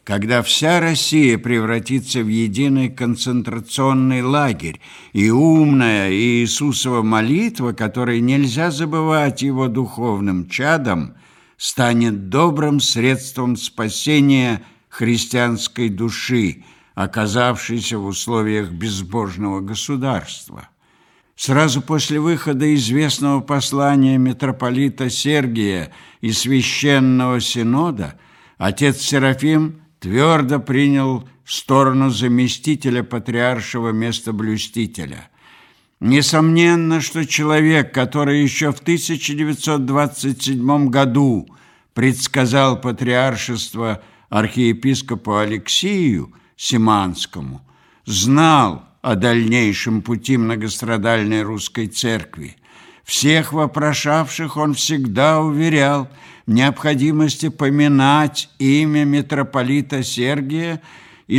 когда вся Россия превратится в единый концентрационный лагерь, и умная Иисусова молитва, которой нельзя забывать его духовным чадом, станет добрым средством спасения христианской души, оказавшейся в условиях безбожного государства. Сразу после выхода известного послания митрополита Сергия и Священного Синода отец Серафим твердо принял сторону заместителя патриаршего местоблюстителя. Несомненно, что человек, который еще в 1927 году предсказал патриаршество архиепископу Алексию Симанскому, знал о дальнейшем пути многострадальной русской церкви. Всех вопрошавших он всегда уверял в необходимости поминать имя митрополита Сергия и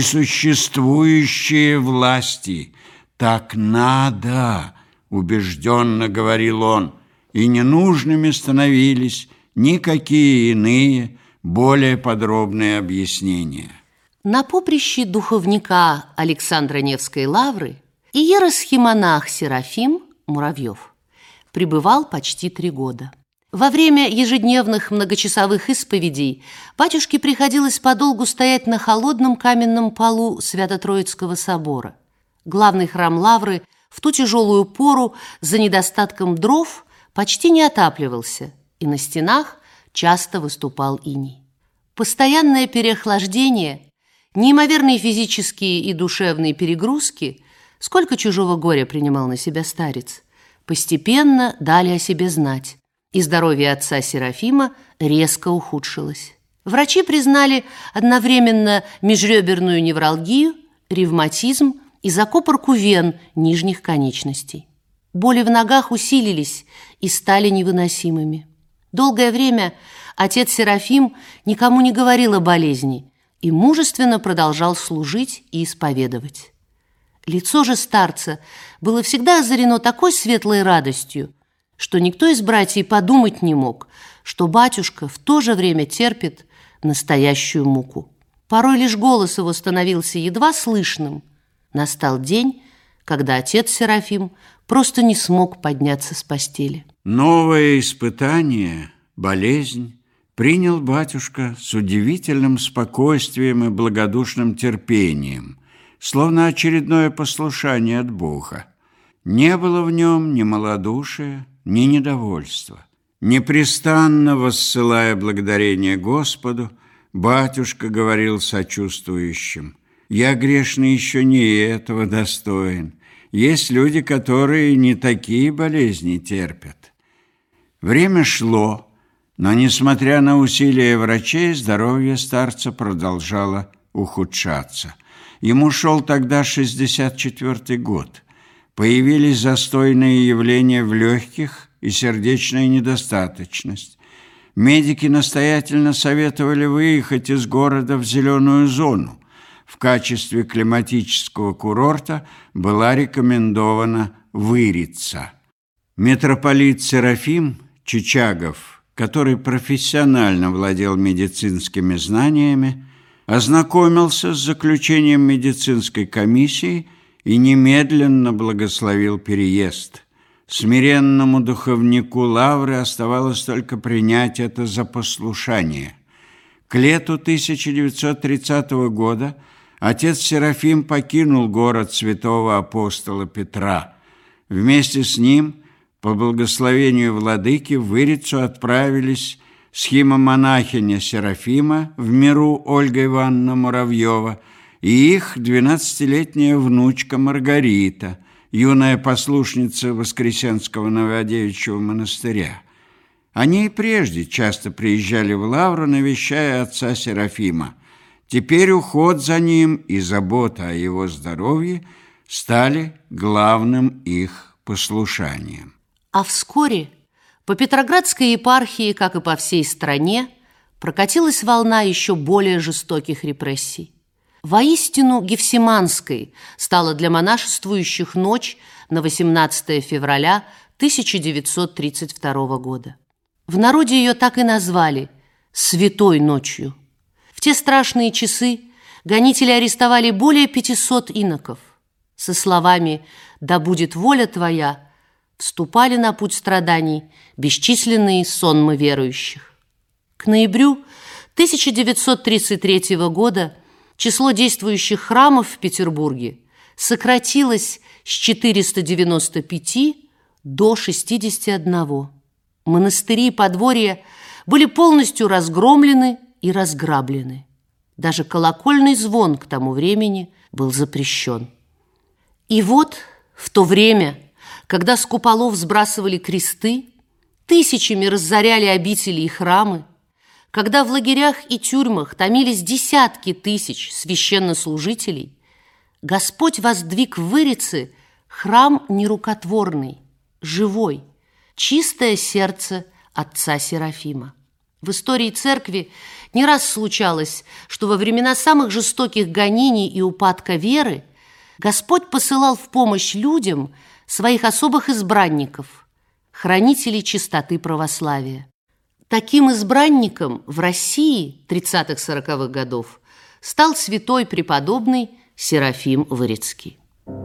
существующие власти. «Так надо», – убежденно говорил он, и ненужными становились никакие иные, более подробные объяснения. На поприще духовника Александра Невской лавры иеросхимонах Серафим Муравьев пребывал почти 3 года. Во время ежедневных многочасовых исповедей батюшке приходилось подолгу стоять на холодном каменном полу Свято-Троицкого собора. Главный храм лавры в ту тяжелую пору за недостатком дров почти не отапливался, и на стенах часто выступал иней. Постоянное переохлаждение, неимоверные физические и душевные перегрузки, сколько чужого горя принимал на себя старец, постепенно дали о себе знать, и здоровье отца Серафима резко ухудшилось. Врачи признали одновременно межреберную невралгию, ревматизм и закупорку вен нижних конечностей. Боли в ногах усилились и стали невыносимыми. Долгое время отец Серафим никому не говорил о болезни и мужественно продолжал служить и исповедовать. Лицо же старца было всегда озарено такой светлой радостью, что никто из братьев подумать не мог, что батюшка в то же время терпит настоящую муку. Порой лишь голос его становился едва слышным. Настал день, когда отец Серафим просто не смог подняться с постели. Новое испытание, болезнь, принял батюшка с удивительным спокойствием и благодушным терпением, словно очередное послушание от Бога. Не было в нем ни малодушия, ни недовольства. Непрестанно воссылая благодарение Господу, батюшка говорил сочувствующим: «Я, грешный, еще не этого достоин. Есть люди, которые не такие болезни терпят». Время шло, но, несмотря на усилия врачей, здоровье старца продолжало ухудшаться. Ему шел тогда 64-й год. Появились застойные явления в легких и сердечная недостаточность. Медики настоятельно советовали выехать из города в зеленую зону. В качестве климатического курорта была рекомендована Вырица. Митрополит Серафим Чичагов, который профессионально владел медицинскими знаниями, ознакомился с заключением медицинской комиссии и немедленно благословил переезд. Смиренному духовнику лавры оставалось только принять это за послушание. К лету 1930 года отец Серафим покинул город святого апостола Петра. Вместе с ним, по благословению владыки, в Вырицу отправились схимомонахиня Серафима в миру Ольга Ивановна Муравьева и их 12-летняя внучка Маргарита, юная послушница Воскресенского Новодевичьего монастыря. Они и прежде часто приезжали в лавру, навещая отца Серафима. Теперь уход за ним и забота о его здоровье стали главным их послушанием. А вскоре по Петроградской епархии, как и по всей стране, прокатилась волна еще более жестоких репрессий. Воистину гефсиманской стала для монашествующих ночь на 18 февраля 1932 года. В народе ее так и назвали «Святой ночью». В те страшные часы гонители арестовали более 500 иноков. Со словами «Да будет воля твоя» вступали на путь страданий бесчисленные сонмы верующих. К ноябрю 1933 года число действующих храмов в Петербурге сократилось с 495 до 61. Монастыри и подворья были полностью разгромлены и разграблены. Даже колокольный звон к тому времени был запрещен. И вот в то время, когда с куполов сбрасывали кресты, тысячами разоряли обители и храмы, когда в лагерях и тюрьмах томились десятки тысяч священнослужителей, Господь воздвиг в Вырице храм нерукотворный, живой, чистое сердце отца Серафима. В истории церкви не раз случалось, что во времена самых жестоких гонений и упадка веры Господь посылал в помощь людям своих особых избранников, хранителей чистоты православия. Таким избранником в России 30-40-х годов стал святой преподобный Серафим Вырицкий.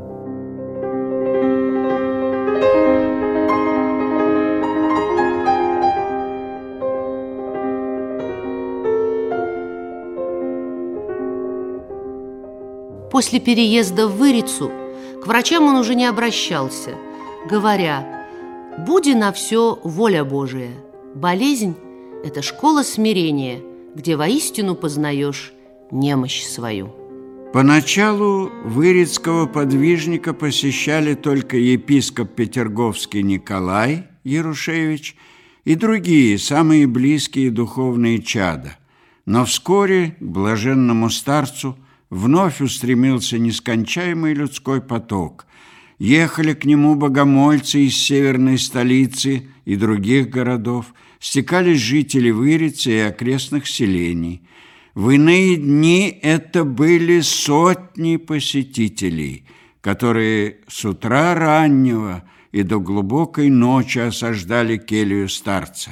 После переезда в Вырицу к врачам он уже не обращался, говоря: «Буди на все воля Божия. Болезнь – это школа смирения, где воистину познаешь немощь свою». Поначалу вырицкого подвижника посещали только епископ Петерговский Николай Ярушевич и другие, самые близкие духовные чада. Но вскоре к блаженному старцу вновь устремился нескончаемый людской поток. Ехали к нему богомольцы из северной столицы и других городов, стекались жители Вырицы и окрестных селений. В иные дни это были сотни посетителей, которые с утра раннего и до глубокой ночи осаждали келью старца.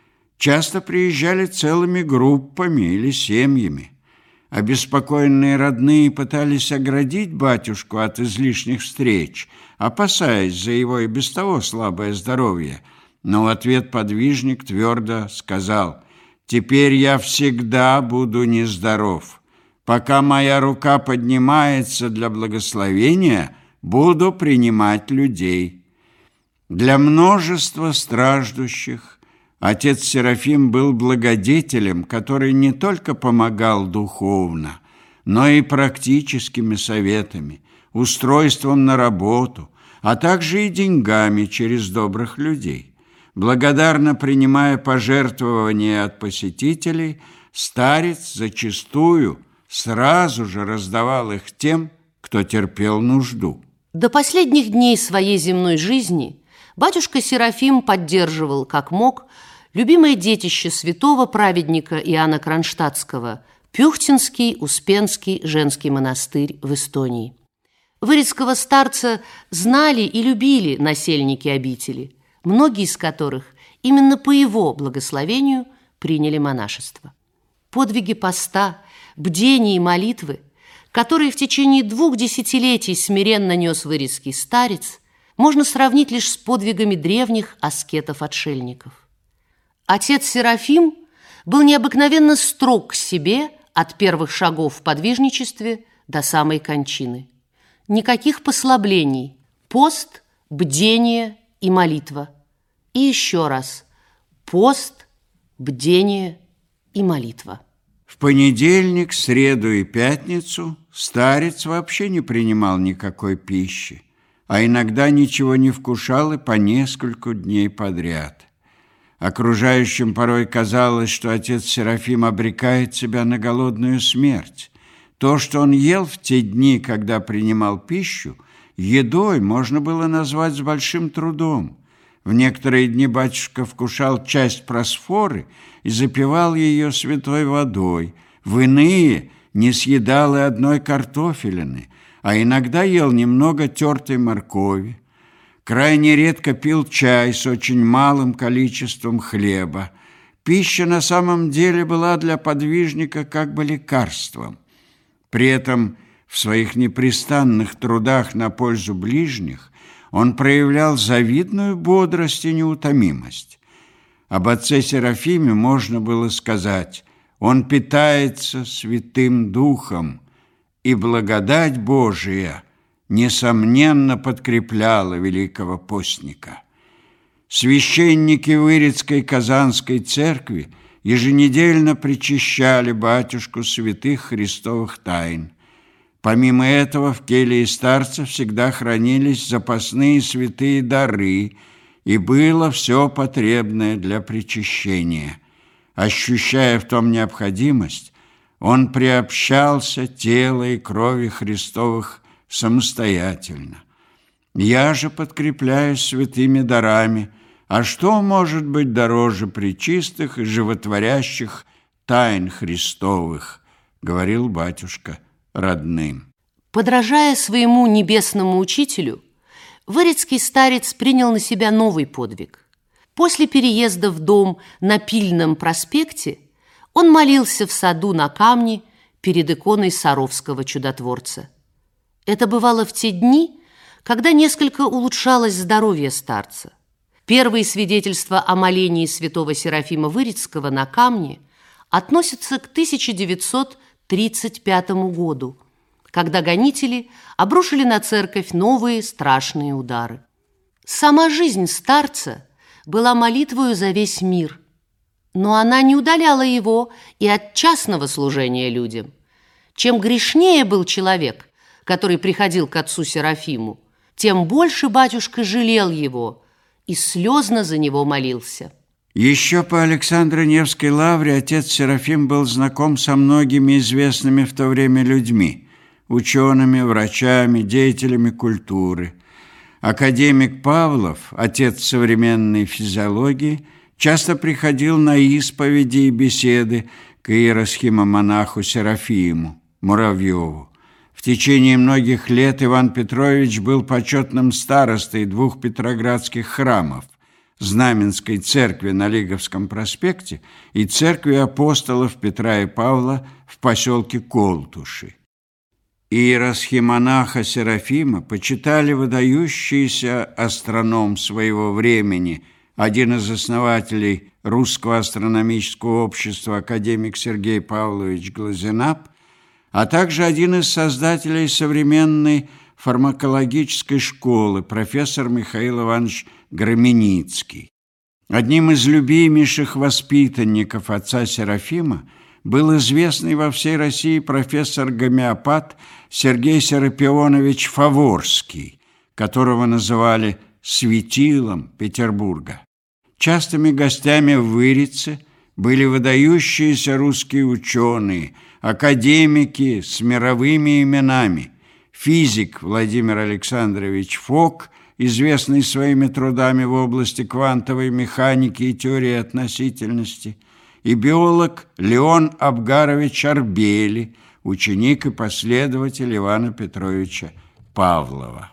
Часто приезжали целыми группами или семьями. Обеспокоенные родные пытались оградить батюшку от излишних встреч, опасаясь за его и без того слабое здоровье. Но в ответ подвижник твердо сказал: «Теперь я всегда буду нездоров. Пока моя рука поднимается для благословения, буду принимать людей». Для множества страждущих отец Серафим был благодетелем, который не только помогал духовно, но и практическими советами, устройством на работу, а также и деньгами через добрых людей. Благодарно принимая пожертвования от посетителей, старец зачастую сразу же раздавал их тем, кто терпел нужду. До последних дней своей земной жизни батюшка Серафим поддерживал, как мог, любимое детище святого праведника Иоанна Кронштадтского – Пюхтинский Успенский женский монастырь в Эстонии. Вырицкого старца знали и любили насельники обители, многие из которых именно по его благословению приняли монашество. Подвиги поста, бдения и молитвы, которые в течение 2 десятилетий смиренно нес вырицкий старец, можно сравнить лишь с подвигами древних аскетов-отшельников. Отец Серафим был необыкновенно строг к себе от первых шагов в подвижничестве до самой кончины. Никаких послаблений – пост, бдение и молитва. И еще раз – пост, бдение и молитва. В понедельник, среду и пятницу старец вообще не принимал никакой пищи, а иногда ничего не вкушал и по нескольку дней подряд. Окружающим порой казалось, что отец Серафим обрекает себя на голодную смерть. То, что он ел в те дни, когда принимал пищу, едой можно было назвать с большим трудом. В некоторые дни батюшка вкушал часть просфоры и запивал ее святой водой, в иные не съедал и одной картофелины, а иногда ел немного тертой моркови. Крайне редко пил чай с очень малым количеством хлеба. Пища на самом деле была для подвижника как бы лекарством. При этом в своих непрестанных трудах на пользу ближних он проявлял завидную бодрость и неутомимость. Об отце Серафиме можно было сказать: он питается Святым Духом, и благодать Божия несомненно подкрепляла великого постника. Священники Вырицкой Казанской церкви еженедельно причащали батюшку святых христовых тайн. Помимо этого в келье старца всегда хранились запасные святые дары, и было все потребное для причащения. Ощущая в том необходимость, он приобщался тела и крови Христовых самостоятельно. «Я же подкрепляюсь святыми дарами, а что может быть дороже пречистых и животворящих тайн Христовых?» — говорил батюшка родным. Подражая своему небесному учителю, вырицкий старец принял на себя новый подвиг. После переезда в дом на Пильном проспекте он молился в саду на камне перед иконой Саровского чудотворца. Это бывало в те дни, когда несколько улучшалось здоровье старца. Первые свидетельства о молении святого Серафима Вырицкого на камне относятся к 1935 году, когда гонители обрушили на церковь новые страшные удары. Сама жизнь старца была молитвою за весь мир, но она не удаляла его и от частного служения людям. Чем грешнее был человек, который приходил к отцу Серафиму, тем больше батюшка жалел его и слезно за него молился. Еще по Александро-Невской лавре отец Серафим был знаком со многими известными в то время людьми, учеными, врачами, деятелями культуры. Академик Павлов, отец современной физиологии, часто приходил на исповеди и беседы к иеросхимомонаху Серафиму Муравьеву. В течение многих лет Иван Петрович был почетным старостой двух петроградских храмов – Знаменской церкви на Лиговском проспекте и церкви апостолов Петра и Павла в поселке Колтуши. Иеросхимонаха Серафима почитали выдающийся астроном своего времени, один из основателей Русского астрономического общества академик Сергей Павлович Глазенап, а также один из создателей современной фармакологической школы профессор Михаил Иванович Громеницкий. Одним из любимейших воспитанников отца Серафима был известный во всей России профессор-гомеопат Сергей Серапионович Фаворский, которого называли «светилом Петербурга». Частыми гостями в Вырице были выдающиеся русские ученые, академики с мировыми именами, физик Владимир Александрович Фок, известный своими трудами в области квантовой механики и теории относительности, и биолог Леон Абгарович Арбели, ученик и последователь Ивана Петровича Павлова.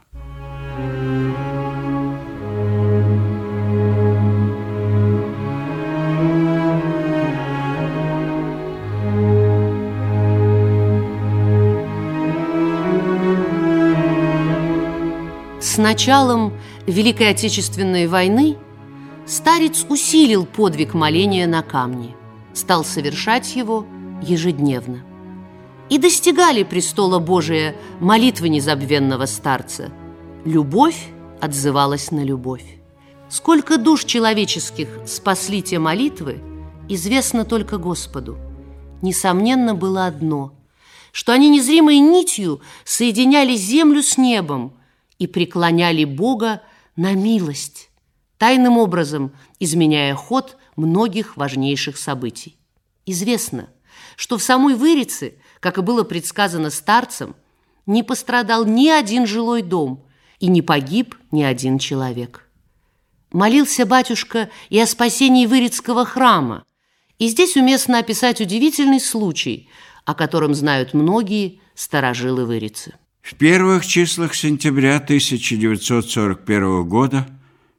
С началом Великой Отечественной войны старец усилил подвиг моления на камне, стал совершать его ежедневно. И достигали престола Божия молитвы незабвенного старца. Любовь отзывалась на любовь. Сколько душ человеческих спасли те молитвы, известно только Господу. Несомненно было одно, что они незримой нитью соединяли землю с небом и преклоняли Бога на милость, тайным образом изменяя ход многих важнейших событий. Известно, что в самой Вырице, как и было предсказано старцем, не пострадал ни один жилой дом и не погиб ни один человек. Молился батюшка и о спасении Вырицкого храма, и здесь уместно описать удивительный случай, о котором знают многие старожилы Вырицы. В первых числах сентября 1941 года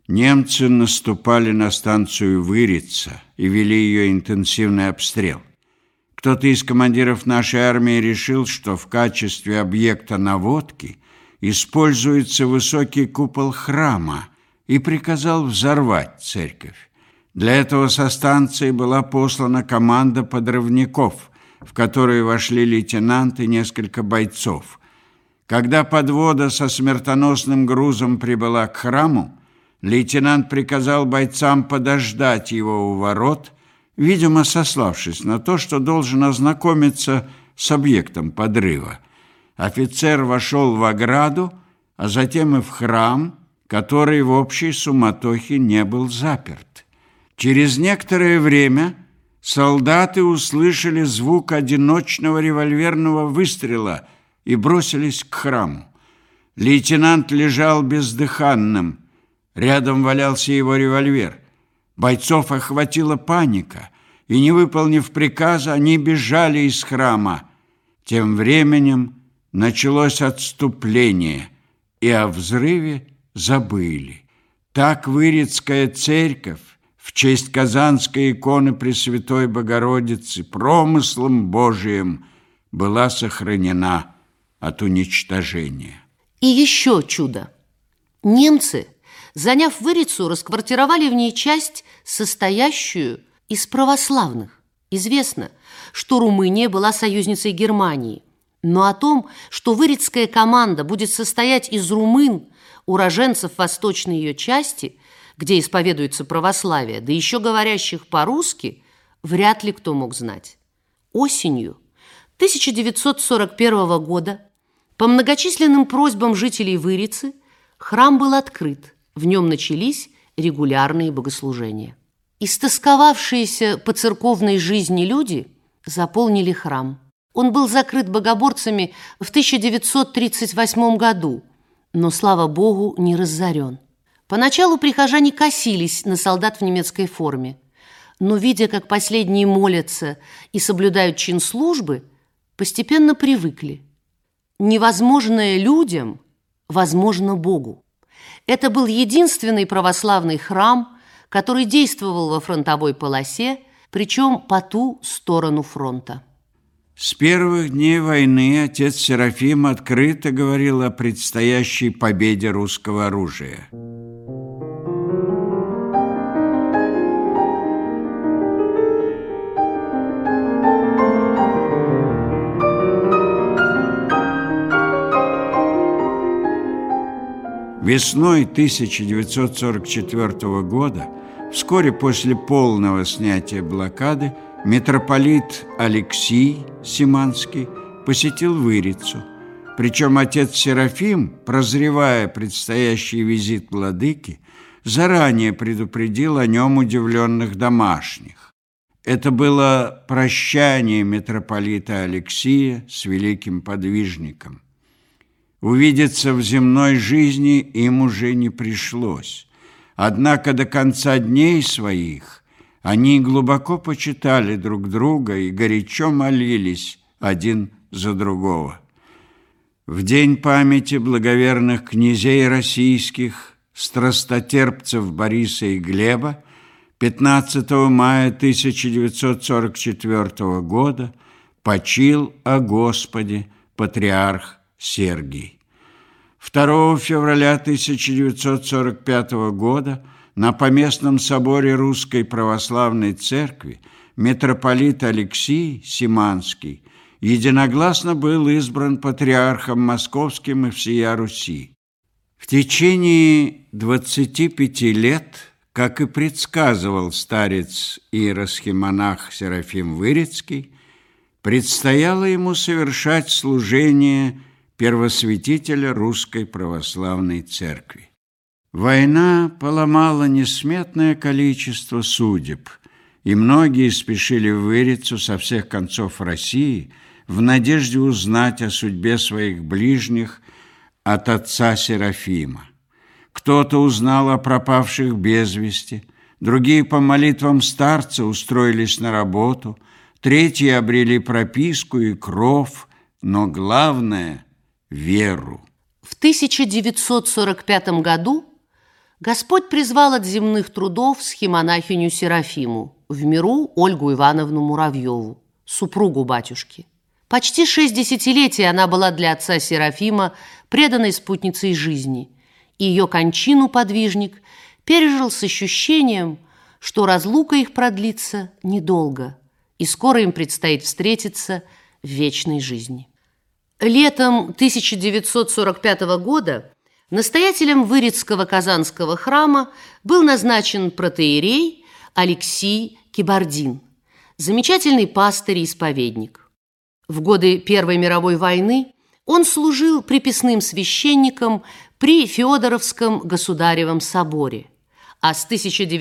Немцы наступали на станцию Вырица и вели ее интенсивный обстрел. Кто-то из командиров нашей армии решил, что в качестве объекта наводки используется высокий купол храма, и приказал взорвать церковь. Для этого со станции была послана команда подрывников, в которую вошли лейтенант и несколько бойцов. Когда подвода со смертоносным грузом прибыла к храму, лейтенант приказал бойцам подождать его у ворот, видимо, сославшись на то, что должен ознакомиться с объектом подрыва. Офицер вошел в ограду, а затем и в храм, который в общей суматохе не был заперт. Через некоторое время солдаты услышали звук одиночного револьверного выстрела и бросились к храму. Лейтенант лежал бездыханным. Рядом валялся его револьвер. Бойцов охватила паника, и, не выполнив приказа, они бежали из храма. Тем временем началось отступление, и о взрыве забыли. Так Вырицкая церковь в честь Казанской иконы Пресвятой Богородицы промыслом Божиим была сохранена от уничтожения. И еще чудо. Немцы, заняв Вырицу, расквартировали в ней часть, состоящую из православных. Известно, что Румыния была союзницей Германии. Но о том, что Вырицкая команда будет состоять из румын, уроженцев восточной ее части, где исповедуется православие, да еще говорящих по-русски, вряд ли кто мог знать. Осенью 1941 года по многочисленным просьбам жителей Вырицы храм был открыт, в нем начались регулярные богослужения. Истосковавшиеся по церковной жизни люди заполнили храм. Он был закрыт богоборцами в 1938 году, но, слава Богу, не разорен. Поначалу прихожане косились на солдат в немецкой форме, но, видя, как последние молятся и соблюдают чин службы, постепенно привыкли. Невозможное людям возможно Богу. Это был единственный православный храм, который действовал во фронтовой полосе, причем по ту сторону фронта. С первых дней войны отец Серафим открыто говорил о предстоящей победе русского оружия. Весной 1944 года, вскоре после полного снятия блокады, митрополит Алексий Симанский посетил Вырицу. Причем отец Серафим, прозревая предстоящий визит владыки, заранее предупредил о нем удивленных домашних. Это было прощание митрополита Алексия с великим подвижником. Увидеться в земной жизни им уже не пришлось. Однако до конца дней своих они глубоко почитали друг друга и горячо молились один за другого. В день памяти благоверных князей российских, страстотерпцев Бориса и Глеба, 15 мая 1944 года почил о Господе патриарх Сергий. 2 февраля 1945 года на Поместном соборе Русской Православной Церкви митрополит Алексий Симанский единогласно был избран патриархом московским и всея Руси. В течение 25 лет, как и предсказывал старец иеросхимонах Серафим Вырицкий, предстояло ему совершать служение первосвятителя Русской Православной Церкви. Война поломала несметное количество судеб, и многие спешили в Вырицу со всех концов России в надежде узнать о судьбе своих ближних от отца Серафима. Кто-то узнал о пропавших без вести, другие по молитвам старца устроились на работу, третьи обрели прописку и кров, но главное – веру. В 1945 году Господь призвал от земных трудов схимонахиню Серафиму, в миру Ольгу Ивановну Муравьеву, супругу батюшки. Почти 6 десятилетий она была для отца Серафима преданной спутницей жизни, и ее кончину подвижник пережил с ощущением, что разлука их продлится недолго, и скоро им предстоит встретиться в вечной жизни. Летом 1945 года настоятелем Вырицкого Казанского храма был назначен протоиерей Алексий Кибардин, замечательный пастырь и исповедник. В годы Первой мировой войны он служил приписным священником при Феодоровском государевом соборе, а с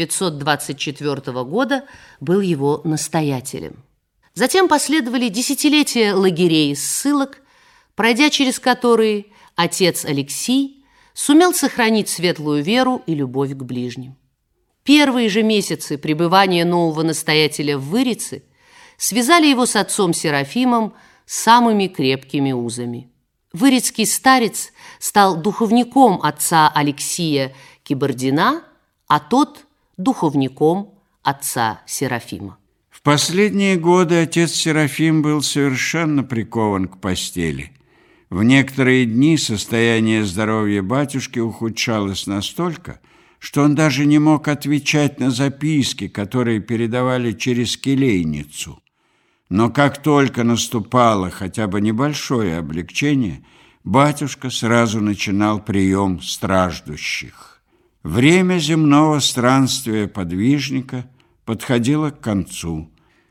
1924 года был его настоятелем. Затем последовали десятилетия лагерей и ссылок, пройдя через которые отец Алексий сумел сохранить светлую веру и любовь к ближним. Первые же месяцы пребывания нового настоятеля в Вырице связали его с отцом Серафимом самыми крепкими узами. Вырицкий старец стал духовником отца Алексия Кибардина, а тот – духовником отца Серафима. В последние годы отец Серафим был совершенно прикован к постели. В некоторые дни состояние здоровья батюшки ухудшалось настолько, что он даже не мог отвечать на записки, которые передавали через келейницу. Но как только наступало хотя бы небольшое облегчение, батюшка сразу начинал прием страждущих. Время земного странствия подвижника подходило к концу.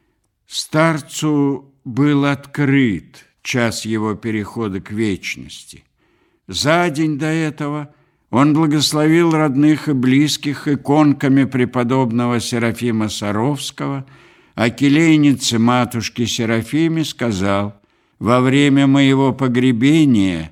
Старцу был открыт час его перехода к вечности. За день до этого он благословил родных и близких иконками преподобного Серафима Саровского, а келейнице матушки Серафиме сказал: «Во время моего погребения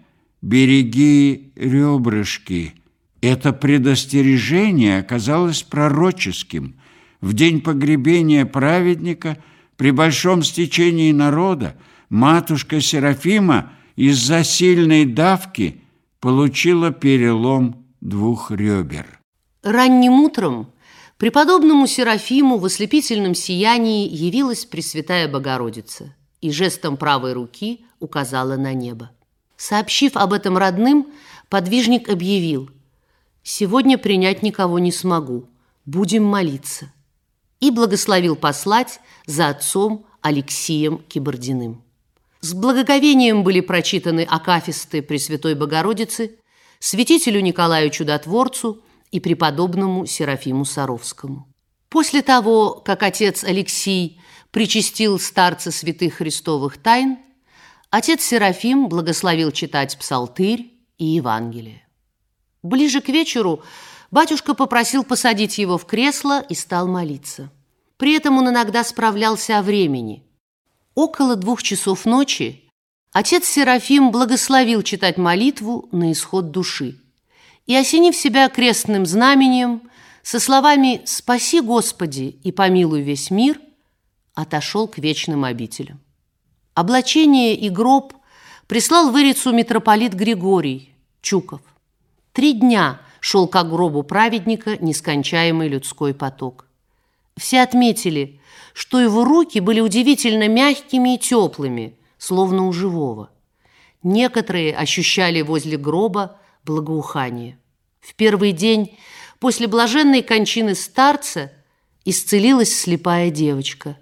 береги ребрышки». Это предостережение оказалось пророческим. В день погребения праведника при большом стечении народа матушка Серафима из-за сильной давки получила перелом 2 ребер. Ранним утром преподобному Серафиму в ослепительном сиянии явилась Пресвятая Богородица и жестом правой руки указала на небо. Сообщив об этом родным, подвижник объявил: «Сегодня принять никого не смогу, будем молиться», и благословил послать за отцом Алексием Кибардиным. С благоговением были прочитаны акафисты Пресвятой Богородицы святителю Николаю Чудотворцу и преподобному Серафиму Саровскому. После того, как отец Алексий причастил старца святых христовых тайн, отец Серафим благословил читать псалтырь и Евангелие. Ближе к вечеру батюшка попросил посадить его в кресло и стал молиться. При этом он иногда справлялся о времени. Около 2 часов ночи отец Серафим благословил читать молитву на исход души и, осенив себя крестным знамением, со словами «Спаси, Господи, и помилуй весь мир», отошел к вечным обителям. Облачение и гроб прислал в Вырицу митрополит Григорий Чуков. 3 дня шел к гробу праведника нескончаемый людской поток. Все отметили, что его руки были удивительно мягкими и теплыми, словно у живого. Некоторые ощущали возле гроба благоухание. В первый день после блаженной кончины старца исцелилась слепая девочка.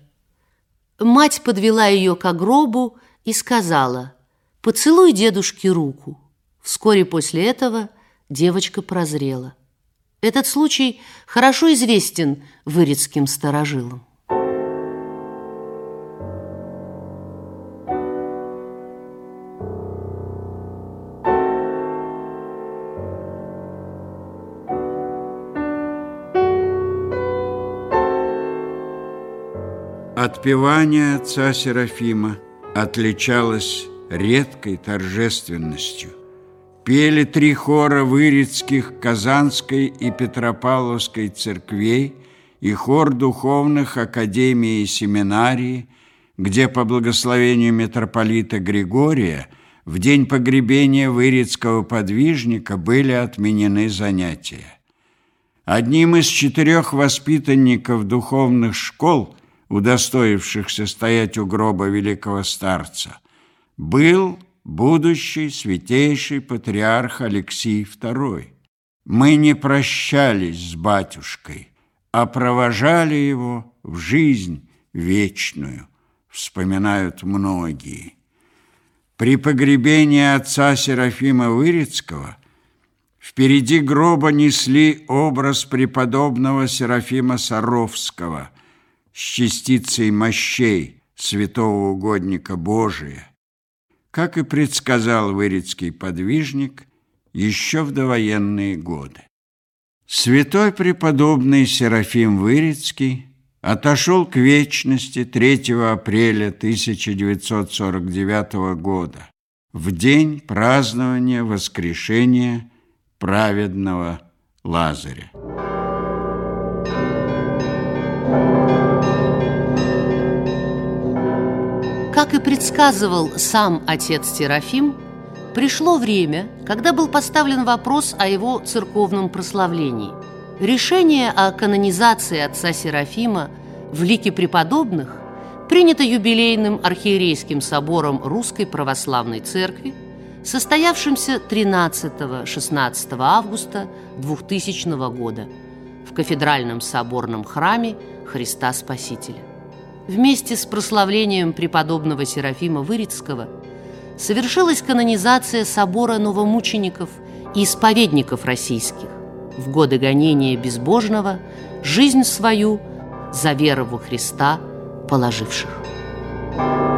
Мать подвела ее к гробу и сказала: «Поцелуй дедушке руку». Вскоре после этого девочка прозрела. Этот случай хорошо известен вырицким старожилам. Отпевание отца Серафима отличалось редкой торжественностью. Пели 3 хора вырицких Казанской и Петропавловской церквей и хор духовных академии и семинарии, где по благословению митрополита Григория в день погребения вырицкого подвижника были отменены занятия. Одним из 4 воспитанников духовных школ, удостоившихся стоять у гроба великого старца, был будущий святейший патриарх Алексий II. Мы не прощались с батюшкой, а провожали его в жизнь вечную, вспоминают многие. При погребении отца Серафима Вырицкого впереди гроба несли образ преподобного Серафима Саровского с частицей мощей святого угодника Божия, как и предсказал вырицкий подвижник еще в довоенные годы. Святой преподобный Серафим Вырицкий отошел к вечности 3 апреля 1949 года, в день празднования воскрешения праведного Лазаря. Как и предсказывал сам отец Серафим, пришло время, когда был поставлен вопрос о его церковном прославлении. Решение о канонизации отца Серафима в лике преподобных принято юбилейным архиерейским собором Русской Православной Церкви, состоявшимся 13-16 августа 2000 года в кафедральном соборном храме Христа Спасителя. Вместе с прославлением преподобного Серафима Вырицкого совершилась канонизация собора новомучеников и исповедников российских, в годы гонения безбожного жизнь свою за веру во Христа положивших.